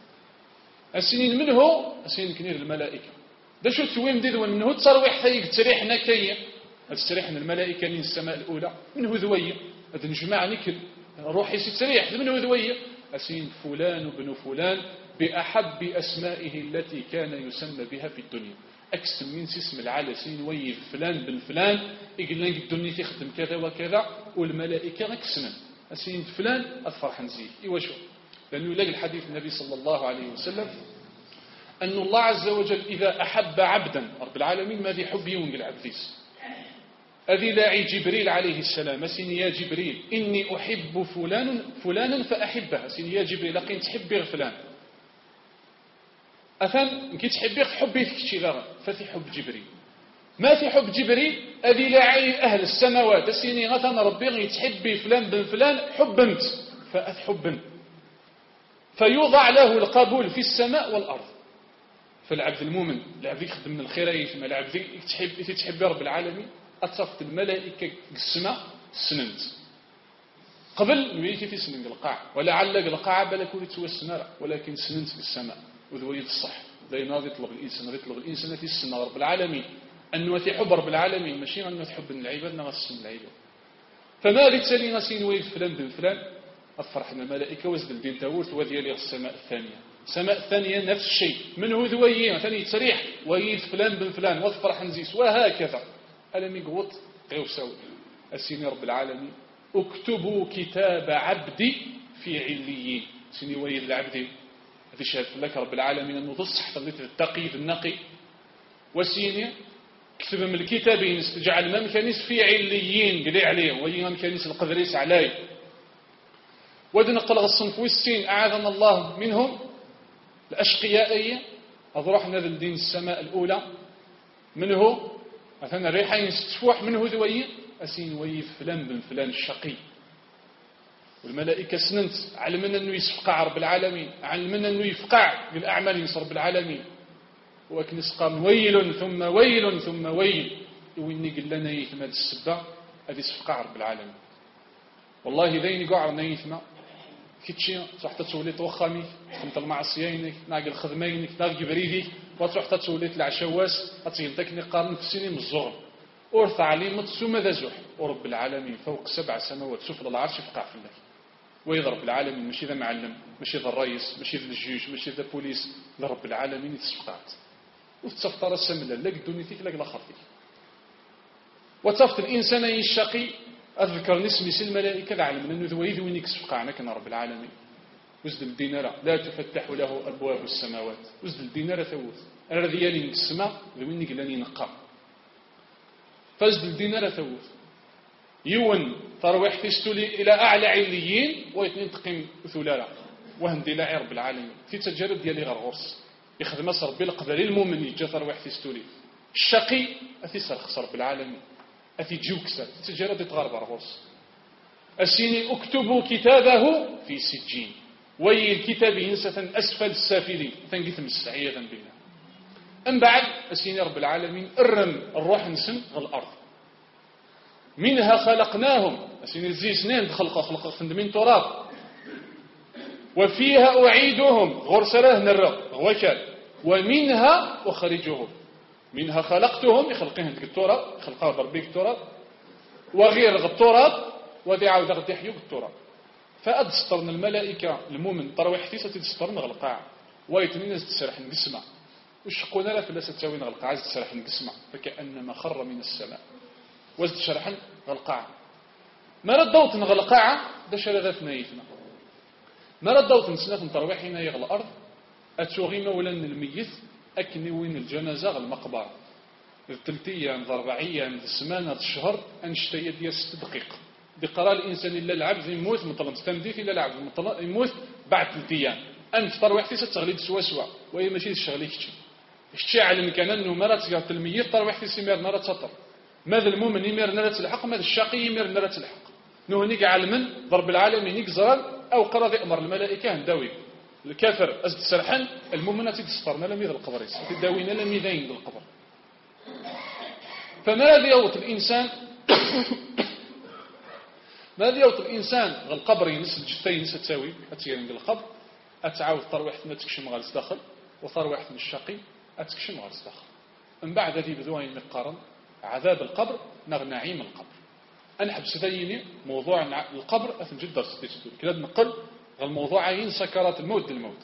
السنين منه السنين كنير الملائكة ده شو تويم دي ذو منه ترويح ثيق تريح نكية تستريح من الملائكة من السماء الأولى منه ذوية هذا نجمع نكل روح يستريح منه ذوية السنين فلان بن فلان بأحب أسمائه التي كان يسمى بها في الدنيا أكسم من اسم العالى سين ويف فلان بن فلان يقول لك الدنيا تخدم كذا وكذا والملائكة أكسما أسين فلان أفرح نزيه إيوا شو لأنه يلاقي الحديث النبي صلى الله عليه وسلم أن الله عز وجل إذا أحب عبدا رب العالمين ما ذي حب يونق العبديس أذي لاعي جبريل عليه السلام أسين يا جبريل إني أحب فلان فلانا فأحبه أسين يا جبريل لقين تحبي فلان أثن كي تحبي حبي في غير ففي حب جبريل ما في حب جبريل أذي لاعي أهل السماوات أسيني غثن ربي يتحبي فلان بن فلان حبنت فأتحبن فيوضع له القبول في السماء والأرض. فالعبد المؤمن العبد يخدم من الخيرات ما العبد يتحب يتحب رب العالمين أتصفت الملائكة السماء سننت قبل نويك في سنن القاع ولعل القاع بلكو تسوى السماء ولكن سننت في السماء وذوية الصح زي ناضي يطلب الإنسان يطلب الإنسان في السماء رب العالمين أنه حب رب العالمين ماشي أنه حب العباد نغسل العباد. فما بالتالي غاسين ويل فلان بن فلان أفرحنا الملائكة وزد الدين تاورت وذيالي السماء الثانية. السماء الثانية نفس الشيء منه ذويين ثاني تصريح ويل فلان بن فلان وافرح نزيس وهكذا. ألم يقوط غير سوي السيني رب العالمين اكتبوا كتاب عبدي في عليين. سيني ويل العبدي هذا شهد لك رب العالمين أنه تصح تغليت التقي في النقي وسيني كتب من الكتابين استجعل ما مكانيس في عليين قلي عليه وهي مكانيس القدريس عليه ودنا قلغ الصنف والسين أعاذنا الله منهم الأشقيائية أضرح هذا الدين السماء الأولى منه مثلا الريحين ستفوح منه ذوي أسين ويف فلان بن فلان الشقي. والملائكة سننت علمنا أنه يسفقع رب العالمين علمنا أنه يفقع بالأعمال ينصر رب العالمين ولكن يسقى ويل ثم ويل ثم ويل ويني قل لنا يثمى السبة هذه سفقع رب العالمين. والله ذين قعر نيثمى كتشي تروح تتولي توخامي خمت المعصيينك ناقل الخدمينك ناقل بريديك وتروح تتولي العشواس أتيلتك نقارن في السنين من الزغر أورث عليم تسوم ذا زح ورب العالمين فوق سبع سماوات سفل العرش يفقع في الله ويضرب العالمين ماشي ذا معلم ماشي ذا الرئيس ماشي ذا الجيش ماشي ذا بوليس ذا رب العالمين يتسفقعت وتسفطر السملة لك دونيتك لك الآخرتك وتفت الإنسان الشقي أذكر نسمي سي الملائكة العالم لأنه ذو يذو ينكس فقعنا كنا رب العالمين وزد الدينار لا تفتح له أبواب السماوات وزد الدينار ثوث أنا ذيالي السماء ذو ينك لاني نقام فزد الدينار ثوث يون ترويح تستولي إلى أعلى عليين ويتنين تقيم ثلالا وهندي لاعي رب العالمين في تجارب ديالي غرغرس يخدم ربي القدر المؤمن يجي ترويح تستولي الشقي أثي سرخص رب العالمين أثي جوكسا تجارب تغرب غرغرس السيني اكتبوا كتابه في سجين وي الكتاب ينسة أسفل السافلين تنقثم السعيدا بالله. أم بعد السيني رب العالمين الرم الروح نسم الأرض منها خلقناهم السيني الزي سنين خلق خلق خندمين تراب وفيها أعيدهم غرسله نرى وكال ومنها أخرجهم منها خلقتهم يخلقهم التراب خلقها بربيك التراب وغير التراب وذي عاود غدي يحيوك التراب فأدسترنا الملائكة المؤمن ترويح تيسة تدسترنا غلقاع ويتنين تسرح نقسمة وشقونا لا فلا ستساوين غلقاع عايز تسرح نقسمة فكأنما خر من السماء وزد شرحا غلقاع ما ردوت غلقاع ده شرغتنا يثنا ما ردوت نسنة ترويحنا يغل الأرض أتوغي مولا الميت أكني وين الجنازة المقبرة الثلثية الربعية السمانة الشهر أنشتي ديال ست دقيق بقرار الإنسان إلا العبد يموت مطلب تمديث إلا العبد يموت بعد ثلاث أيام أنت ترويحتي ستغليد سوا سوا وهي ماشي الشغلي كتشي كتشي على كان أنه مرات تقعد الميت ترويحتي سيمير نرى تسطر ماذا المؤمن يمير نرى الحق ماذا الشقي يمير نرى الحق نهنيك علما ضرب العالمين يكزران أو قرض أمر الملائكة هنداوي الكافر أزد سرحا المؤمنة تسترنا لم يذل القبريس تداوينا لم يذين القبر. فماذا يوت الإنسان ماذا يوت الإنسان القبر ينس الجثين ينس تساوي أتيرين بالقبر أتعاود طروحتنا تكشم غالس داخل وطروحتنا الشقي أتكشم غالس داخل. من بعد هذه بدوين مقارن عذاب القبر نغ نعيم القبر. أنحبس ذيني موضوع القبر أثم جدا ستيستول كذا نقل الموضوعين سكرات الموت الموت.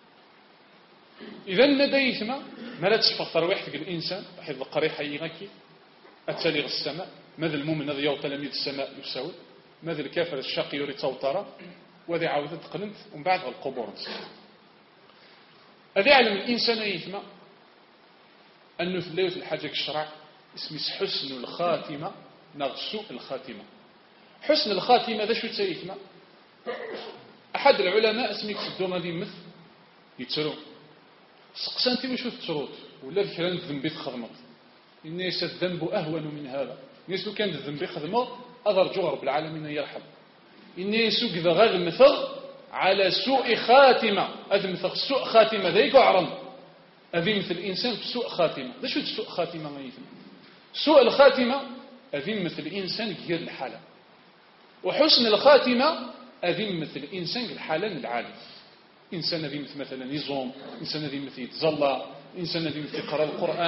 إذا نديثما ما لا تشفى ترويحتك الإنسان حيث القريحة يغكي أتسالي السماء ماذا المؤمن الذي يوم تلاميذ السماء يساوي ماذا الكافر الشقي يريد توترة وذي عاودة تقلنت ومن بعد القبور هذا يعلم الإنسان يثما أنه في الليل الحاجة الشرع اسمه حسن الخاتمة نغ سوء الخاتمة. حسن الخاتمة ذا شو تسيثما أحد العلماء اسمه في الدوما دي مثل يتسرون سقسانتي وشو تسروت ولا الكلام الذنبي تخدمت إن يس الذنب أهون من هذا نيس لو كان الذنب خدمه أضر جوهر بالعالمين يرحم إن يسوق ذا غير مثل على سوء خاتمة هذا مثل سوء خاتمة ذيك وعرم هذه مثل الإنسان في سوء خاتمة ذا شو سوء خاتمة ما يثم سوء الخاتمة هذه مثل الإنسان غير الحالة وحسن الخاتمة هذه مثل الإنسان الحالة العالي إنسان هذه مثل مثلا يزوم إنسان هذه مثل يتزلى إنسان هذه مثل يقرأ القرآن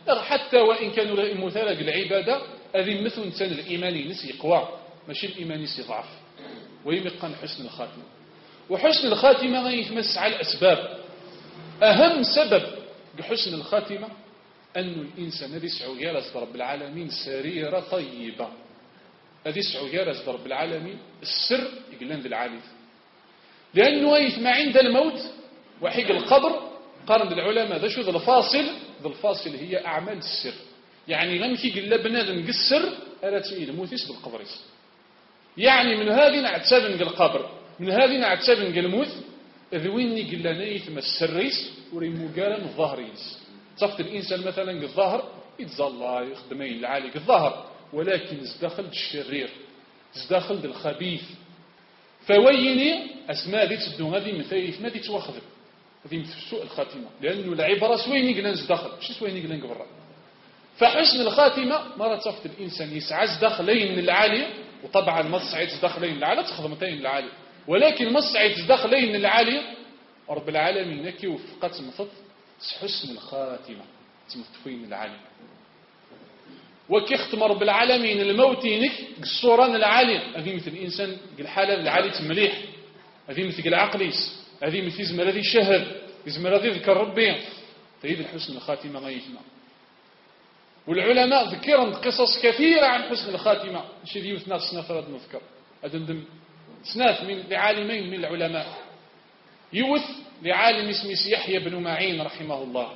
حتى وإن كانوا مثالق العبادة هذه مثل إنسان الإيمان ينس يقوى ماشي الإيمان ينس يضعف ويمقن حسن الخاتمة. وحسن الخاتمة غادي يتمس على الأسباب. أهم سبب لحسن الخاتمة أن الإنسان هذا يسعو يرز رب العالمين سريرة طيبة، هذا يسعو يرز رب العالمين السر يقلن ذي العالي، لأنه يثمع عند الموت وحيق القبر قارن العلماء ذا شو ذا الفاصل ذا الفاصل هي أعمال السر. يعني لم يقل بنادم قسر ألا تسئل موتيس بالقبريس، يعني من هذه نعتساب نقل القبر، من هذه نعتساب نقل الموت، ذويني قل لنا يثم السريس وريمو قارن الظهريس. صفت الإنسان مثلا الظهر يتظلى يخدمين العالي الظهر، ولكن ازداخل الشرير ازداخل الخبيث. فويني أسماء ذي تسدو هذه مثايث ما ذي توخذ هذه مثل سوء الخاتمة، لأنه العبرة سويني قلنا ازداخل مش سويني قلنا قبرا. فحسن الخاتمة مرة صفت الإنسان يسعى ازداخلين من العالي، وطبعا ما تصعيد ازداخلين من العالي تخدمتين من العالي، ولكن ما تصعيد ازداخلين من العالي رب العالمين كي وفقت مفض حسن الخاتمة تمتفين العالي. وكي اختم رب العالمين الموتينك الصوران العالية هذه مثل الإنسان الحالة العالية مليح، هذه مثل العقليس، هذه مثل زمر هذه شهد زمر هذه ذكر ربي، فإذا الحسن الخاتمة غيثنا. والعلماء ذكرن قصص كثيرة عن حسن الخاتمة، ماشي ذي يثنى سناف راد نذكر هذا ندم سناف من لعالمين من العلماء. يوث لعالم اسمه يحيى بن معين رحمه الله.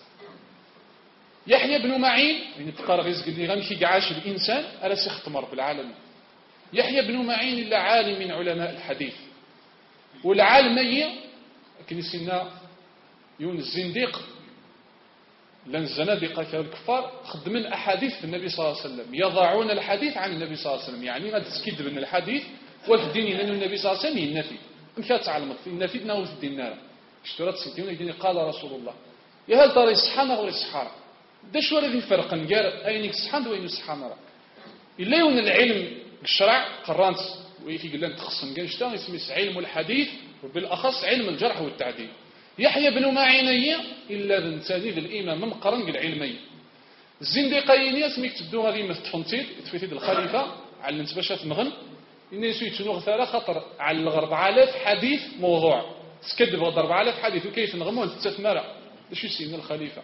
يحيى بن معين يعني تقرا رزق اللي غنمشي عاش الانسان الا سيختمر بالعالم. يحيى بن معين الا عالم من علماء الحديث، والعالمية كان يسمى يون الزنديق لان الزنادقه كالكفار خدمن احاديث النبي صلى الله عليه وسلم، يضعون الحديث عن النبي صلى الله عليه وسلم، يعني غادي تسكد من الحديث والدين لان النبي صلى الله عليه وسلم ينفي مشى تعلمت النفي تناول في الدين اشترط سنتين يديني قال رسول الله يا هل ترى صحانا ولا صحارى دا شو الذي فرق نقار اينك صحان وين صحانا راه الا يون العلم الشرع قرانت ويكي قال لنا تخصم كاع شتا اسمه علم الحديث وبالاخص علم الجرح والتعديل. يحيى بن معين الا ذن تزيد الامام مقرن العلمي الزنديقين اسمك تدو غادي متفنتيد تفيتيد الخليفه علمت باش تنغن إني سويت شنو غثالة خطر على أربعة آلاف حديث موضوع سكدب غد أربعة آلاف حديث وكيف نغمون تتمرة شو يسمى الخليفة.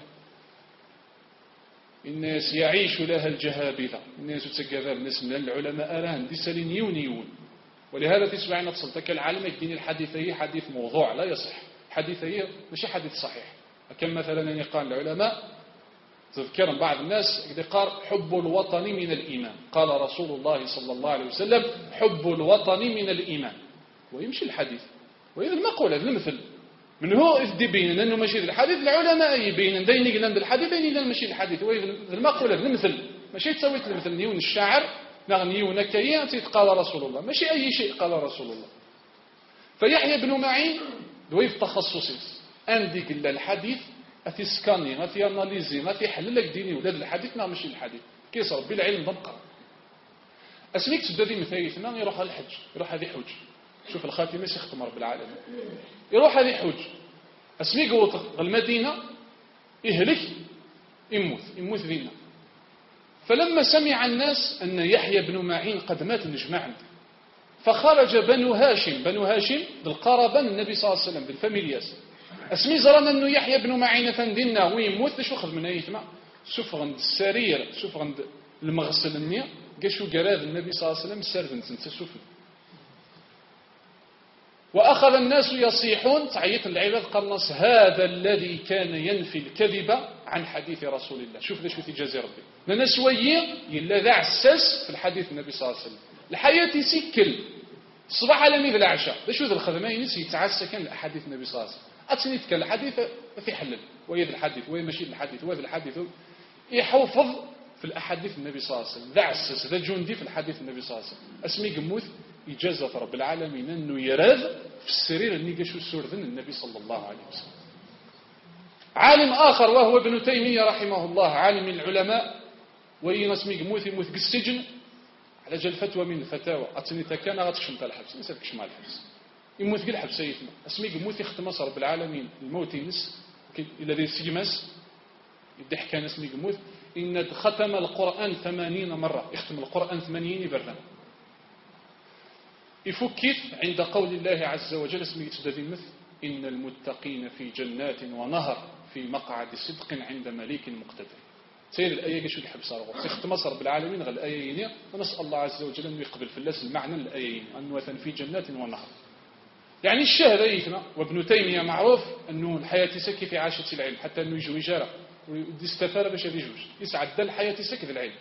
الناس يعيش لها الجهابذة، الناس تتكذب الناس من العلماء أران دي سالين يون يون، ولهذا تسمعنا تصلتك العالم يديني الحديث هي حديث موضوع لا يصح، حديث هي مش حديث صحيح. كم مثلا يقال العلماء تذكر بعض الناس قال حب الوطن من الإيمان، قال رسول الله صلى الله عليه وسلم حب الوطن من الإيمان، ويمشي الحديث وإذا المقولة المثل من هو إذ بين أنه ماشي الحديث العلماء يبين ديني قلنا بالحديث ديني قلنا ماشي الحديث وإذا المقولة المثل ماشي تسويت المثل نيون الشاعر نغنيون كيان قال رسول الله ماشي أي شيء قال رسول الله. فيحيى بن معين دويف تخصصي عندي قلنا الحديث أتي سكاني أتي أناليزي أتي حلل لك ديني ولاد الحديث ما ماشي الحديث كيس ربي العلم ضمقر أسميك تبدأ مثايثنا يروح على الحج يروح هذه حج شوف الخاتمة يختم رب العالمين يروح هذه حج أسميك وطق المدينة يهلك يموت يموت ذينا. فلما سمع الناس أن يحيى بن معين قد مات نجمع فخرج بنو هاشم بنو هاشم بالقرابة النبي صلى الله عليه وسلم بالفاميلياس اسمي زرنا انه يحيى بن معين فندنا ويموت شو خذ من ايثما شوف عند السرير شوف عند المغسل النية قال شو قراد النبي صلى الله عليه وسلم سرد انت شوف. واخذ الناس يصيحون تعيط العباد قال الناس هذا الذي كان ينفي الكذب عن حديث رسول الله. شوف شو تجازي ربي لنا شويه يلا ذا عساس في الحديث النبي صلى الله عليه وسلم الحياه يسكل الصباح على ميد العشاء ده شو ذا الخدمين يتعسى كان الاحاديث النبي صلى الله عليه وسلم أتني يتكلم الحديث في حلل ويد الحديث وين ماشي الحديث وين الحديث يحفظ في الأحاديث النبي صلى الله عليه وسلم ذا عسس ذا جندي في الحديث النبي صلى الله عليه وسلم اسمي قموث إجازة رب العالمين أنه يراذ في السرير اللي قشو سورذن النبي صلى الله عليه وسلم. عالم آخر وهو ابن تيمية رحمه الله عالم من العلماء وين اسمي قموث يموت السجن على جل فتوى من الفتاوى أتني تكان غتشمت الحبس نسألك شمال الحبس يموت قل حبس سيدنا اسمي يموت يختمس رب العالمين الموت ينس إلا ذي سيمس يضحك ناس ملي يموت إن ختم القرآن ثمانين مرة، يختم القرآن ثمانين برا يفكيت عند قول الله عز وجل اسمه يتدى مثل إن المتقين في جنات ونهر في مقعد صدق عند مليك مقتدر. سير الآية شو يحب صار يختم رب العالمين غير الآيين، ونسأل الله عز وجل أنه يقبل في الناس المعنى الآيين أنه مثلا في جنات ونهر. يعني الشاهد يثنى، وابن تيمية معروف أنه الحياة سكي في عاشة العلم حتى أنه يجوي جارة ويستفار باش هذا يجوج يسعد الحياة سكي العلم.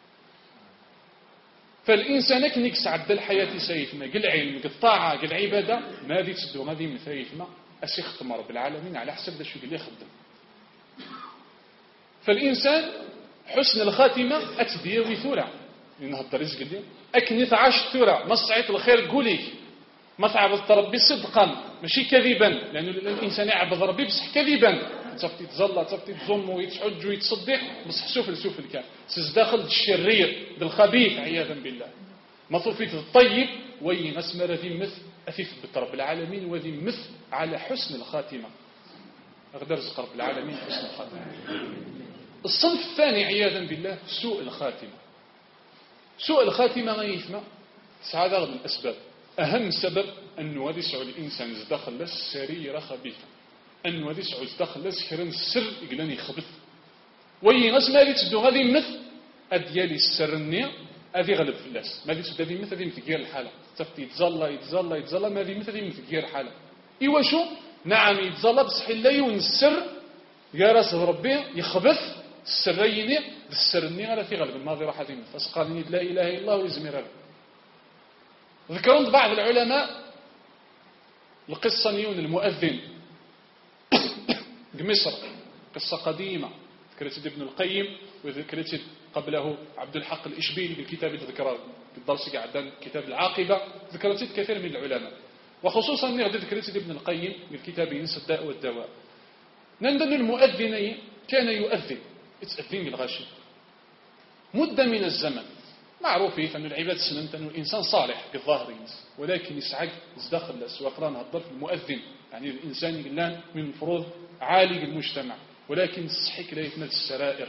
فالإنسان كن يسعد الحياة سيثما قل علم قل طاعة قل عبادة ما ذي تسدو غادي مثايثما أسي ختم رب العالمين على حسب ذا شو قل يخدم. فالإنسان حسن الخاتمة أتديوي ثورة لنهضر رزق اليوم أكن يتعاش ثورة ما صعيت الخير قولي ما تعبد ربي صدقا ماشي كذبا، لأن الإنسان يعبد ربي بصح كذبا تفتي تزلى تفتي تزم ويتحج ويتصدق بصح سفل سفل كان سيزداخل الشرير بالخبيث عياذا بالله. ما طفيت الطيب وين اسمر ذي مثل أثبت رب العالمين وذي مثل على حسن الخاتمة أقدر رزق رب العالمين حسن الخاتمة. الصنف الثاني عياذا بالله سوء الخاتمة. سوء الخاتمة ما يثمى سعادة من الأسباب. أهم سبب أنه هذا يسعى الإنسان يزدخل السريرة خبيثة، أنه هذا يسعى يزدخل سكرا السر يقلاني خبث وين اسمى هذه تسدو هذه مثل أديالي السر النية هذه غلب في الناس ما هذه تسدو هذه مثل هذه متقير الحالة تفتي يتزلى يتزلى يتزلى ما هذه مثل هذه متقير الحالة. إيوا شو نعم يتزلى بصح لا يون السر جالس ربي يخبث السريني السرني على في غلب الماضي راح هذه فسقالني لا إله إلا الله ويزمر. ذكرون بعض العلماء القصة نيون المؤذن مصر قصة قديمة ذكرت ابن القيم وذكرت قبله عبد الحق الإشبيلي بالكتاب الذكرى بالدرس قاعدان كتاب العاقبة ذكرت كثير من العلماء وخصوصا نغدي ذكرت ابن القيم بالكتاب ينسى الداء والدواء. نندن المؤذنين كان يؤذن يتأذن بالغاشي مدة من الزمن معروفين أن العباد سننت أنه الإنسان صالح بالظاهر ينس ولكن يسعق يزدخل السواق ران هضر في المؤذن يعني الإنسان يقلان من المفروض عالي المجتمع ولكن الصحيك لا يتمد السرائر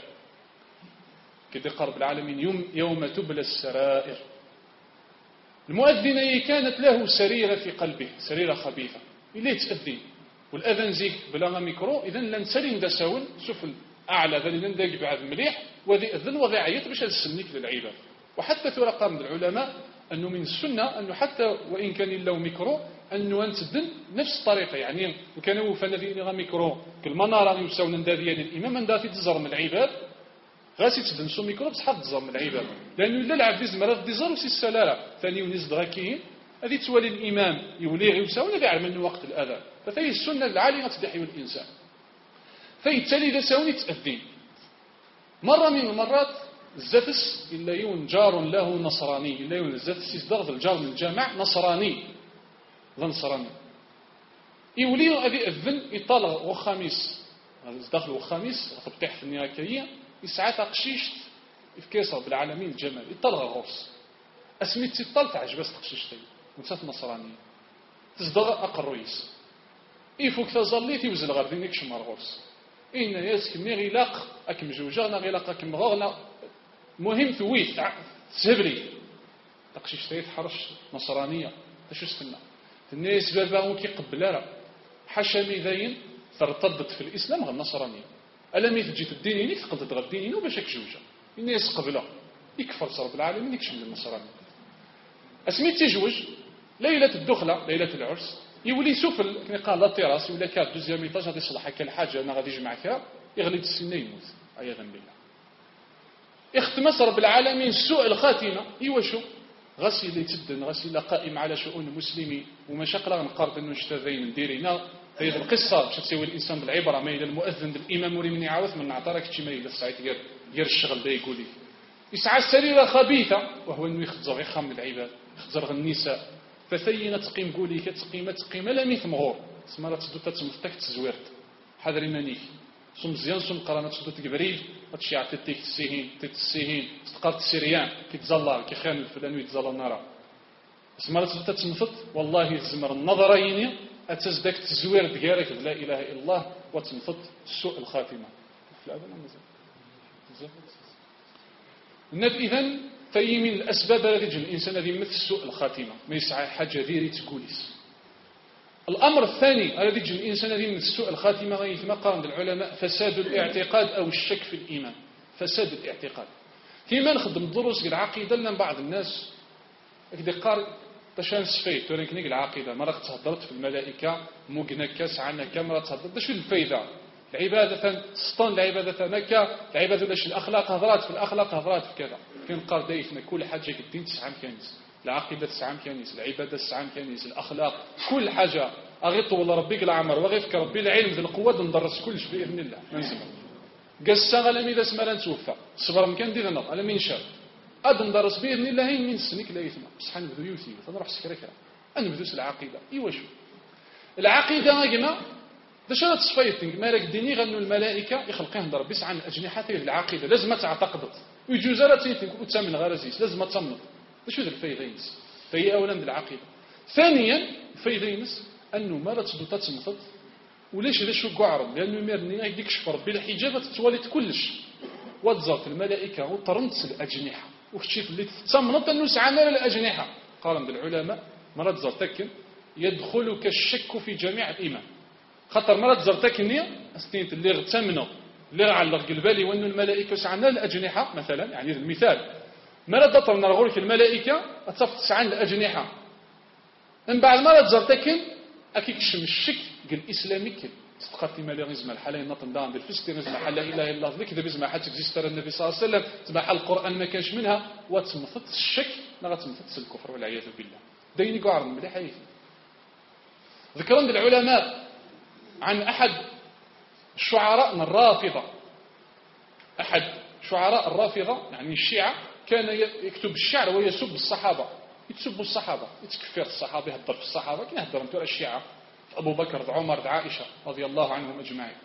كده قرب العالمين يوم, يوم تبلى السرائر. المؤذن كانت له سريرة في قلبه سريرة خبيثة إلا يتأذن والأذن زيك بلا ميكرو إذن لن سلم دا ساون سفل أعلى ذلك لن داك بعد مليح وذي أذن وذي عيط باش هالسنيك للعباد. وحتى تلقى من العلماء أنه من السنة أنه حتى وإن كان له ميكرو أنه أنت تدن نفس الطريقة يعني وكان هو فنذي لغا ميكرو كالمنارة يساونا نداذي الإمام أن دافي تزر من العباد غاسي تدن سو ميكرو بصح تزر من العباد لأنه إلا العبد يزمر تزر وسي السلالة ثاني ونزد غاكين هذه تولي الإمام يولي يساونا ذي عمل وقت الأذان فهي السنة العالية تدحي الإنسان فيتالي إذا ساوني تأذين. مرة من المرات الزفس إلا يون جار له نصراني إلا يون الزفس يصدر الجار من الجامع نصراني ذا نصراني يولي أذي أذن يطلع وخاميس داخل وخاميس تفتح في النهاية يسعى تقشيش في كيسر بالعالمين الجمال يطلع غرس أسميت تطلع تعجبس تقشيشتي وتسات نصراني تصدر أقرويس يفوك تظليت يوزل غردين يكشم الغرس إن ياسك مغلاق أكم جوجانا غلاق أكم غغنا مهم ثويت سهبلي تقشيش تايت حرش نصرانية تشو استنى الناس باباهم كي قبلارا حشامي ذاين ترتبط في الإسلام غير النصرانية ألم يتجي الدينيني تقلت غير الدينيني وباش يكجوجا الناس قبله يكفر رب العالمين يكشم للنصرانية أسميت تجوج ليلة الدخلة ليلة العرس يولي سفل كما قال لا تيراس ولا كاد دوزيام ايطاج غادي يصلح هكا الحاجه انا غادي يجمع فيها يغلب السنه يموت عياذا بالله. اختمس رب العالمين سوء الخاتمه ايوا شو غسي اللي تدن غسي لا قائم على شؤون المسلمين ومشاقل غنقرب انه نشتغل نديرينا هذه القصه باش تسوي الانسان بالعبره ما الى المؤذن الامام وري من يعاود من نعطرك شي ما الى الساعه ديال ديال الشغل ده يقول لي يسعى السريره خبيثه وهو انه يخزر يخم العباد يخزر النساء فثينا تقيم قولي كتقيمه تقيمه لا ميث مغور تسمى راه تسدو تتمفتك تزويرت حذري مانيك صم مزيان صم قرانه تسدو تكبريل وتشيع تيك السيهين تيك السيهين تقرط السيريان كيتزلى كيخان الفلان ويتزلى النار تسمى راه تسدو تتمفط والله يزمر النظرين اتزدك تزوير ديالك لا اله الا الله وتنفط سوء الخاتمه في الأذان مزال الناد إذن تي من الأسباب التي تجعل الإنسان الذي مثل سوء الخاتمة ما يسعى حاجة ديري تقوليس. الأمر الثاني الذي يجعل الإنسان الذي مثل سوء الخاتمة كما قال العلماء فساد الاعتقاد أو الشك في الإيمان. فساد الاعتقاد فيما نخدم دروس العقيدة لنا بعض الناس كدي قارئ تشان سفيت ولكن العقيدة مرة تهضرت في الملائكة موقنك سعنك مرة تهضرت شو الفايدة العبادة تسطن العبادة نكا العبادة لاش الأخلاق هضرات في الأخلاق هضرات في كذا كان قار دايفنا كل حاجة الدين تسعة مكانيس العقيدة تسعة مكانيس العبادة تسعة مكانيس الأخلاق كل حاجة أغيط والله ربك العمر وغيفك ربي العلم ذي القوة ندرس كلش بإذن الله منزل قصة غلم إذا سمالا نتوفى صبر مكان دي ذنب على مين شاف أد ندرس بإذن الله هين من السنك لا يثمى بصح نبدو يوثي فنروح سكركرة أنا نبدوس العقيدة إيوا شو العقيدة يا جماعة ده شنو تصفيتنك مالك ديني غنوا الملائكة يخلقين ربي عن أجنحة العقيدة لازم تعتقدت ويجوز لا تيتنك وتسمن غرزيس لازم تصمت ده شو ذا الفايدينس فهي أولا العقيدة. ثانيا الفايدينس أنه ما لا تصدو تتمثل وليش هذا شو قعرض لأنه ميرني يديك شفر بالحجابة تتوالد كلش وتزرت الملائكة وطرنت الأجنحة وكتشيف اللي تتصمنت أنه سعنا الأجنحة قال العلماء مرة زرتك يدخلك الشك في جميع الإيمان خطر مرة زرتك النية أستنيت اللي غتمنه اللي علق البالي وأنه الملائكة سعنا الأجنحة مثلا يعني المثال مرة دطرنا غورك الملائكة أتصفت سعنا الأجنحة من بعد مرة زرتك أكيد شم الشك قال إسلامي كل استقرت مالي غزم الحالين نطن دان بالفسق غزم حل لا إله إلا الله كذا بزم حد تكزيستر النبي صلى الله عليه وسلم تبع القرآن ما كانش منها وتمثت الشك لا تمثت الكفر والعياذ بالله ديني قارن مليح هيك ذكرنا العلماء عن أحد الشعراء الرافضة أحد شعراء الرافضة يعني الشيعة كان يكتب الشعر ويسب الصحابة يتسبوا الصحابة يتكفر الصحابة يهدر في الصحابة كنا يهدر انتوا الشيعة أبو بكر عمر عائشة رضي الله عنهم أجمعين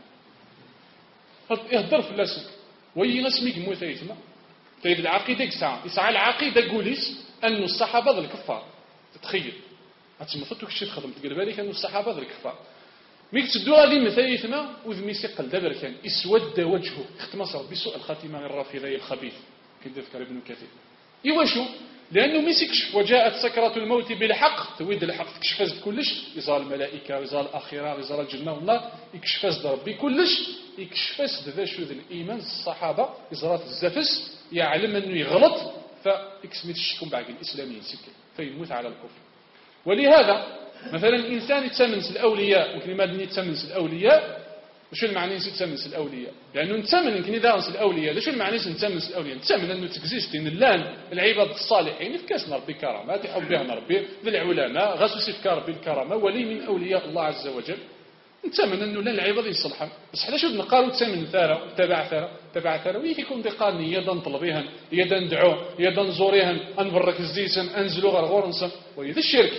يهدر في اللاسك وي نسميك موثيتنا تريد العقيدة يسعى يسعى العقيدة قوليس أن الصحابة ذا الكفار تتخيل هتمثلتو كشي تخدم تقول بالك أن الصحابة ذا الكفار ميك تدو هذه مثيثنا وذمي سقل دبر كان اسود وجهه اختمصر بسوء الخاتمة الرافضي الخبيث كنت ذكر ابن كثير إيوا شو لأنه ميسكش وجاءت سكرة الموت بالحق تويد الحق تكشفز بكلش يزال الملائكة يزال الآخرة يزال الجنة والله يكشفز ربي كلش يكشفز ذا شو ذا الإيمان الصحابة يزرات الزفس يعلم أنه يغلط فيكسمت الشكم بعد الإسلاميين سكة فيموت على الكفر. ولهذا مثلا الإنسان يتسمنس الأولياء وكلمات يتسمنس الأولياء وشو المعنى يتسمنس الأولياء لأنه نتسمن يمكن يدارس الأولياء شو المعنى نتسمنس الأولياء نتسمن أنه تكزيست إن اللان العباد الصالحين في كاس ربي كرامات يحب بها ربي بالعلماء غسوس في ربي الكرامة ولي من أولياء الله عز وجل نتسمن أنه لان العباد يصلحها بس حدا شو نقارو تسمن ثارة تبع ثارة تبع ثارة ويك يكون دقاني يدا نطلبيهن يدا ندعو يدا نزوريهن أنبرك الزيسن أنزلوا غرغورنسن وإذا الشرك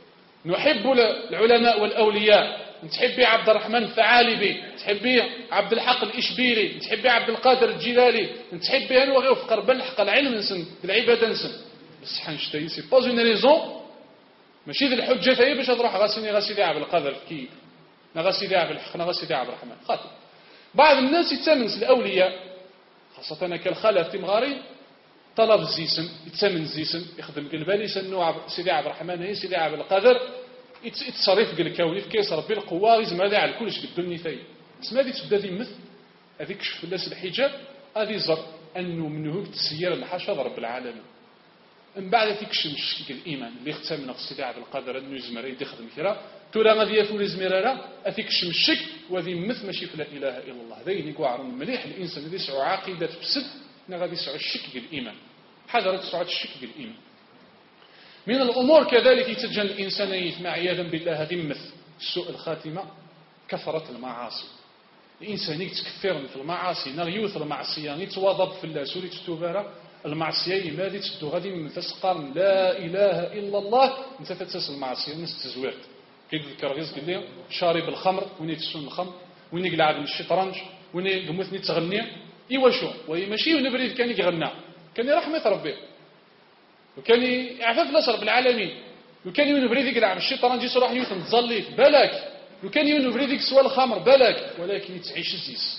نحب العلماء والأولياء نتحبي عبد الرحمن الثعالبي نتحبي عبد الحق الإشبيلي نتحبي عبد القادر الجلالي نتحبي أنا وغير فقر بالحق العلم نسن العبادة نسن بس حنشتي سي باز اون ريزون ماشي ذي الحجة هي باش تروح غاسيني غاسيدي عبد القادر كي نغاسيدي عبد الحق نغاسيدي عبد الرحمن خاطر بعض الناس يتسمنس الأولياء خاصة كالخالة تمغاري طلب الزيسن يتسمن الزيسن يخدم قلبالي سنو سيدي عبد الرحمن هي سيدي عبد القادر يتصرف قال الكوني كيس ربي القوة يزم هذا على كلش قدوني ثاني اسمها هذه تبدا ذي مثل هذيك شوف الناس الحجاب هذه زر انه منه تسير الحشا رب العالمين من بعد تكشم الشك الايمان اللي اختم من سيدي عبد القادر انه يزمر يخدم كرا ترى غادي يفول زميرا اتكشم الشك وذي مثل ماشي لا اله الا الله ذي يقوا عرن مليح الانسان اللي يسعى عقيده تفسد غادي يسعى الشك الايمان حذر تسعى الشك الايمان. من الأمور كذلك يتجن الإنسان يثمع عياذا بالله ذمة سوء الخاتمة كثرة المعاصي الإنسان يتكثر في المعاصي نغيوث المعصية يتوضب في الله سوري تتوبارة المعصية ماذا تدو غادي من تسقر لا إله إلا الله انت تتسل المعصية نس تزويرت كيف ذكر غيز قال لي شارب الخمر وين يتسون الخمر وين يقلع من الشطرنج وين يقمثني تغني إيوا شو وهي ماشي ونبريد كان يغنى كان رحمة ربي وكان يعفف نصر بالعالمين وكان ينبريد يقلع بالشيطان جيس راح يوثن تظليت بالك وكان ينبريد يكسوى الخمر بالك ولكن يتعيش الزيس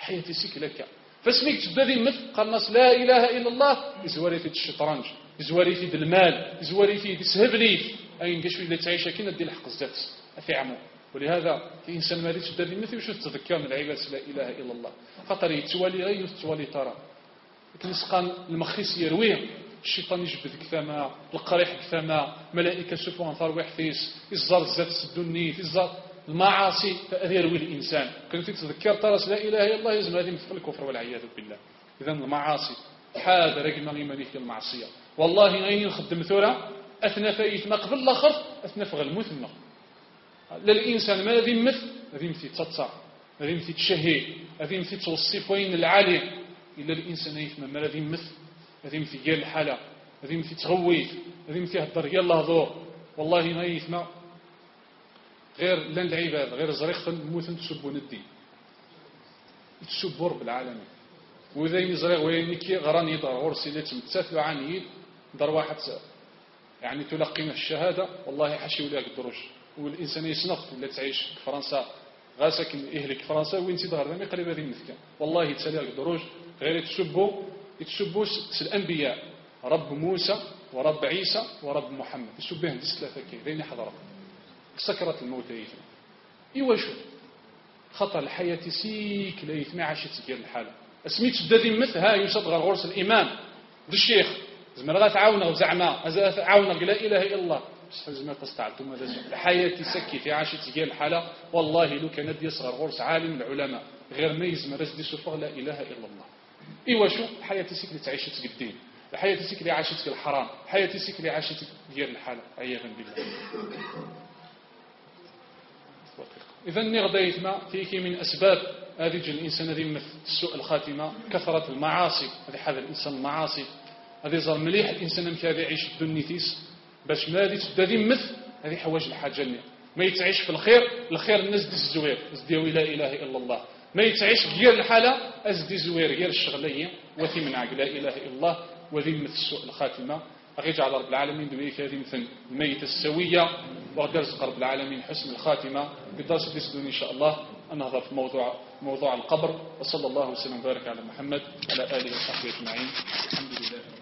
حياتي سيك لك فسميك تبدا ذمت قال الناس لا اله الا الله يزوري في الشطرنج يزوري في المال يزوري في سهبلي اين كاش اللي تعيش كي دير الحق الزات في عمو. ولهذا في انسان ما تبدا ذمت واش تتذكر من العباد لا اله الا الله خاطر يتوالي غير يتوالي ترى كنسقان المخيس يرويه الشيطان يجبدك ثما القريح ثما ملائكه يشوفوا انثار وحفيس يزار الزات السدني يزار المعاصي هذه يروي الانسان كنت تتذكر ترى لا اله الا الله يزم هذه مثل الكفر والعياذ بالله. اذا المعاصي حاضر رجما غيماني في المعصيه والله غير نخدم ثوره اثنى فايت ما قبل الاخر اثنى في المثنى للانسان ما الذي مثل هذه مثل تتصع هذه مثل تشهي هذه مثل توصف وين العالي الا الانسان يفهم ما الذي مثل هذه مثل ديال الحاله هذه مثل تغويف هذه مثل يهضر ديال الهضور والله ما يسمع غير لان العباد غير زريق موثن تسبون الدين يتسبوا رب العالمين واذا يزريق وين كي غراني دار غرسي اللي تمتثل عني دار واحد يعني تلقينا الشهاده والله حشي ولا الدروج والانسان يسنق ولا تعيش في فرنسا غا ساكن يهلك فرنسا وين تظهر ما قريب هذه المسكن والله يتسالي الدروج غير يتسبوا يتسبوا الانبياء رب موسى ورب عيسى ورب محمد يسبوهم ثلاثه كي بين حضره سكرة الموت يثنى إيوا شو خطر الحياة سيك لا يثنى عاشت ديال الحالة اسميت شدادي مثل ها يوسف غير غرس الإمام ذا الشيخ زعما غا تعاون زعما تعاون لا إله إلا الله زعما تستعدوا هذا الحياة سكي في عاشت ديال الحالة والله لو كان دي صغر غرس عالم العلماء غير ما يزما راس دي سفر لا إله إلا الله. إيوا شو الحياة سيك اللي تعيشت قدين الحياة سيك اللي عاشت في الحرام الحياة سيك اللي عاشت ديال الحالة عياذا بالله. إذا نغدا يثمى فيك من أسباب هذه الإنسان هذه مثل سوء الخاتمة كثرة المعاصي هذه حال الإنسان المعاصي هذه زر مليح الإنسان مش هذه يعيش الدنيتيس باش ما هذه تبدا مثل هذه حوايج الحاجة لنا ما يتعيش في الخير الخير الناس دي الزوير ازديوي لا إله إلا الله ما يتعيش غير الحالة ازدي زوير غير الشغلية وثي من لا إله إلا الله وذي مثل سوء الخاتمة أغيجعل رب العالمين دويك هذه مثل الميتة السوية وغدرس رب العالمين حسن الخاتمة بالدرس الدين إن شاء الله أنهضر في موضوع موضوع القبر وصلى الله وسلم وبارك على محمد على آله وصحبه أجمعين الحمد لله.